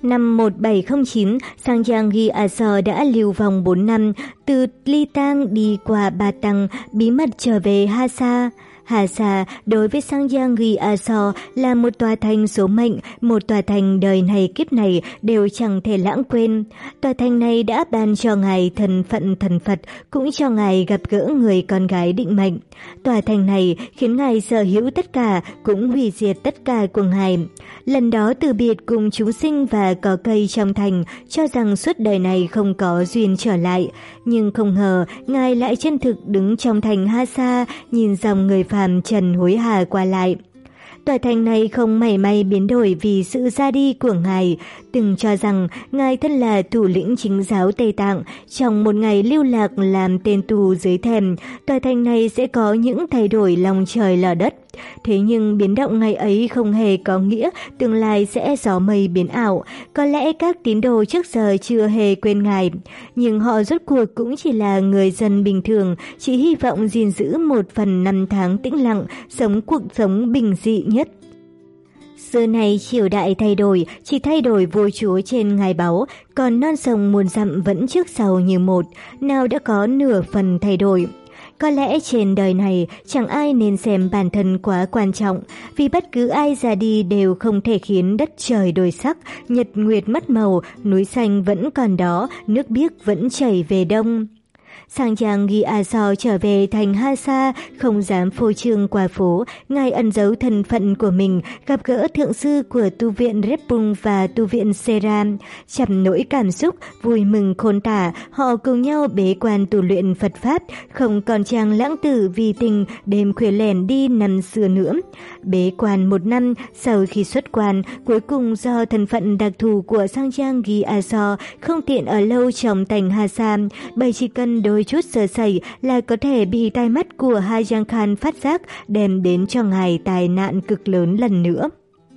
Năm một bảy không chín, Sangyang Gyatso đã lưu vong bốn năm, từ Ly Tang đi qua Ba Tăng, bí mật trở về Hasa. Hasa đối với Sangyang Gyatso là một tòa thành số mệnh, một tòa thành đời này kiếp này đều chẳng thể lãng quên. Tòa thành này đã ban cho ngài thân phận thần Phật, cũng cho ngài gặp gỡ người con gái định mệnh. Tòa thành này khiến ngài sở hữu tất cả, cũng hủy diệt tất cả của ngài. Lần đó từ biệt cùng chúng sinh và cỏ cây trong thành, cho rằng suốt đời này không có duyên trở lại. Nhưng không ngờ, ngài lại chân thực đứng trong thành Hasa, nhìn dòng người phàm trần hối hả qua lại. Tòa thành này không mảy may biến đổi vì sự ra đi của ngài, từng cho rằng ngài thân là thủ lĩnh chính giáo Tây Tạng, trong một ngày lưu lạc làm tên tù dưới thềm, tòa thành này sẽ có những thay đổi lòng trời lở đất. Thế nhưng biến động ngày ấy không hề có nghĩa tương lai sẽ gió mây biến ảo. Có lẽ các tín đồ trước giờ chưa hề quên ngài, nhưng họ rốt cuộc cũng chỉ là người dân bình thường, chỉ hy vọng gìn giữ một phần năm tháng tĩnh lặng, sống cuộc sống bình dị nhất. Xưa này triều đại thay đổi, chỉ thay đổi vua chúa trên ngài báu, còn non sông muôn dặm vẫn trước sau như một, nào đã có nửa phần thay đổi. Có lẽ trên đời này chẳng ai nên xem bản thân quá quan trọng, vì bất cứ ai ra đi đều không thể khiến đất trời đổi sắc, nhật nguyệt mất màu, núi xanh vẫn còn đó, nước biếc vẫn chảy về đông. Sangyang Gyatso trở về thành Hasa, không dám phô trương qua phố, ngài ẩn giấu thân phận của mình, gặp gỡ thượng sư của tu viện Repung và tu viện Seram. Chầm nỗi cảm xúc, vui mừng khôn tả, họ cùng nhau bế quan tu luyện Phật Pháp, không còn chàng lãng tử vì tình đêm khuya lẻn đi năm xưa nữa. Bế quan một năm, sau khi xuất quan, cuối cùng do thân phận đặc thù của Sangyang Gyatso không tiện ở lâu trong thành Hasa, bởi chỉ cần đôi chút sơ sẩy là có thể bị tai mắt của Hayang Khan phát giác, đem đến cho ngài tai nạn cực lớn lần nữa.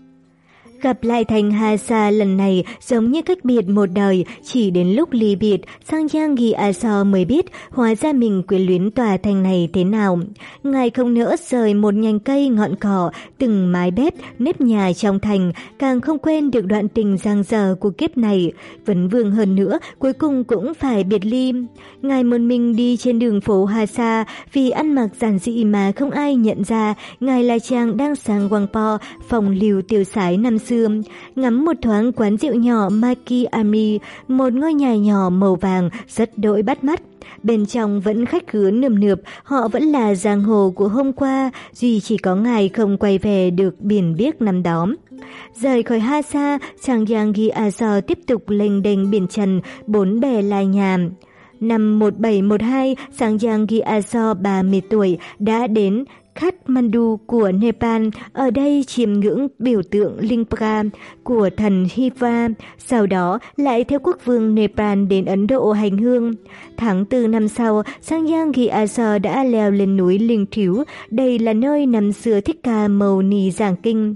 Gặp lại thành Hasa lần này giống như cách biệt một đời, chỉ đến lúc ly biệt, Sangyang Gyatso mới biết hóa ra mình quyến luyến tòa thành này thế nào. Ngài không nỡ rời một nhành cây ngọn cỏ, từng mái bếp, nếp nhà trong thành, càng không quên được đoạn tình giang dở của kiếp này. Vấn vương hơn nữa, cuối cùng cũng phải biệt ly. Ngài một mình đi trên đường phố Hasa, vì ăn mặc giản dị mà không ai nhận ra, ngài là chàng đang sang Wangpo, phòng lưu tiêu sái năm xưa. Ngắm một thoáng quán rượu nhỏ Maki Ami, một ngôi nhà nhỏ màu vàng rất đỗi bắt mắt. Bên trong vẫn khách khứa nườm nượp, họ vẫn là giang hồ của hôm qua, duy chỉ có ngài không quay về được biển biếc năm đó. Rời khỏi Hasa, Sangyang Gyatso tiếp tục lênh đênh biển trần, bốn bề lai nhà. Năm một bảy một hai, Sangyang Gyatso ba mươi tuổi đã đến Kathmandu của Nepal, ở đây chiêm ngưỡng biểu tượng Lingpa của thần Shiva, sau đó lại theo quốc vương Nepal đến Ấn Độ hành hương. Tháng tư năm sau, Sangyang Gyatso đã leo lên núi Linh Thiếu, đây là nơi năm xưa Thích Ca Mâu Ni giảng kinh.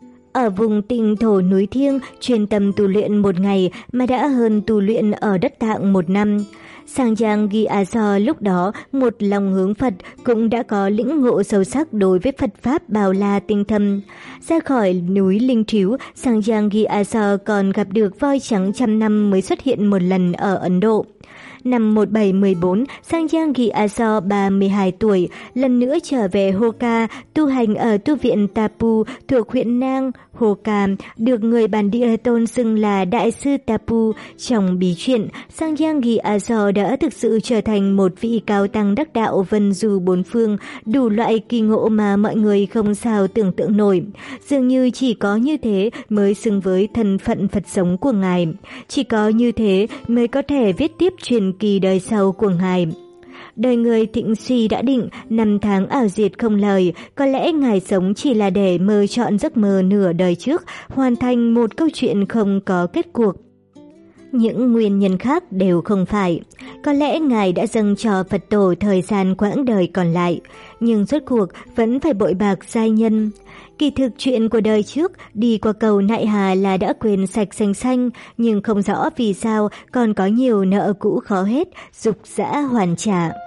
Ở vùng tịnh thổ núi thiêng, chuyên tâm tu luyện một ngày mà đã hơn tu luyện ở đất Tạng một năm. Sangyang Gyatso lúc đó một lòng hướng Phật, cũng đã có lĩnh ngộ sâu sắc đối với Phật Pháp bao la tinh thâm. Ra khỏi núi Linh Thiếu, Sangyang Gyatso còn gặp được voi trắng trăm năm mới xuất hiện một lần ở Ấn Độ. Năm một bảy một bốn, Sangyang Gyatso ba mươi hai tuổi, lần nữa trở về Hoka, tu hành ở tu viện Tapu thuộc huyện Nang, Hoka, được người bản địa tôn xưng là Đại sư Tapu. Trong bí truyện, Sangyang Gyatso đã thực sự trở thành một vị cao tăng đắc đạo vân du bốn phương, đủ loại kỳ ngộ mà mọi người không sao tưởng tượng nổi. Dường như chỉ có như thế mới xứng với thân phận Phật sống của ngài, chỉ có như thế mới có thể viết tiếp truyền kỳ đời sau của ngài. Đời người thịnh suy đã định, năm tháng ảo diệt không lời, có lẽ ngài sống chỉ là để mơ trọn giấc mơ nửa đời trước, hoàn thành một câu chuyện không có kết cuộc. Những nguyên nhân khác đều không phải. Có lẽ ngài đã dâng cho Phật tổ thời gian quãng đời còn lại, nhưng rốt cuộc vẫn phải bội bạc giai nhân. Kỳ thực chuyện của đời trước đi qua cầu Nại Hà là đã quên sạch xanh xanh, nhưng không rõ vì sao còn có nhiều nợ cũ khó hết, dục dã hoàn trả.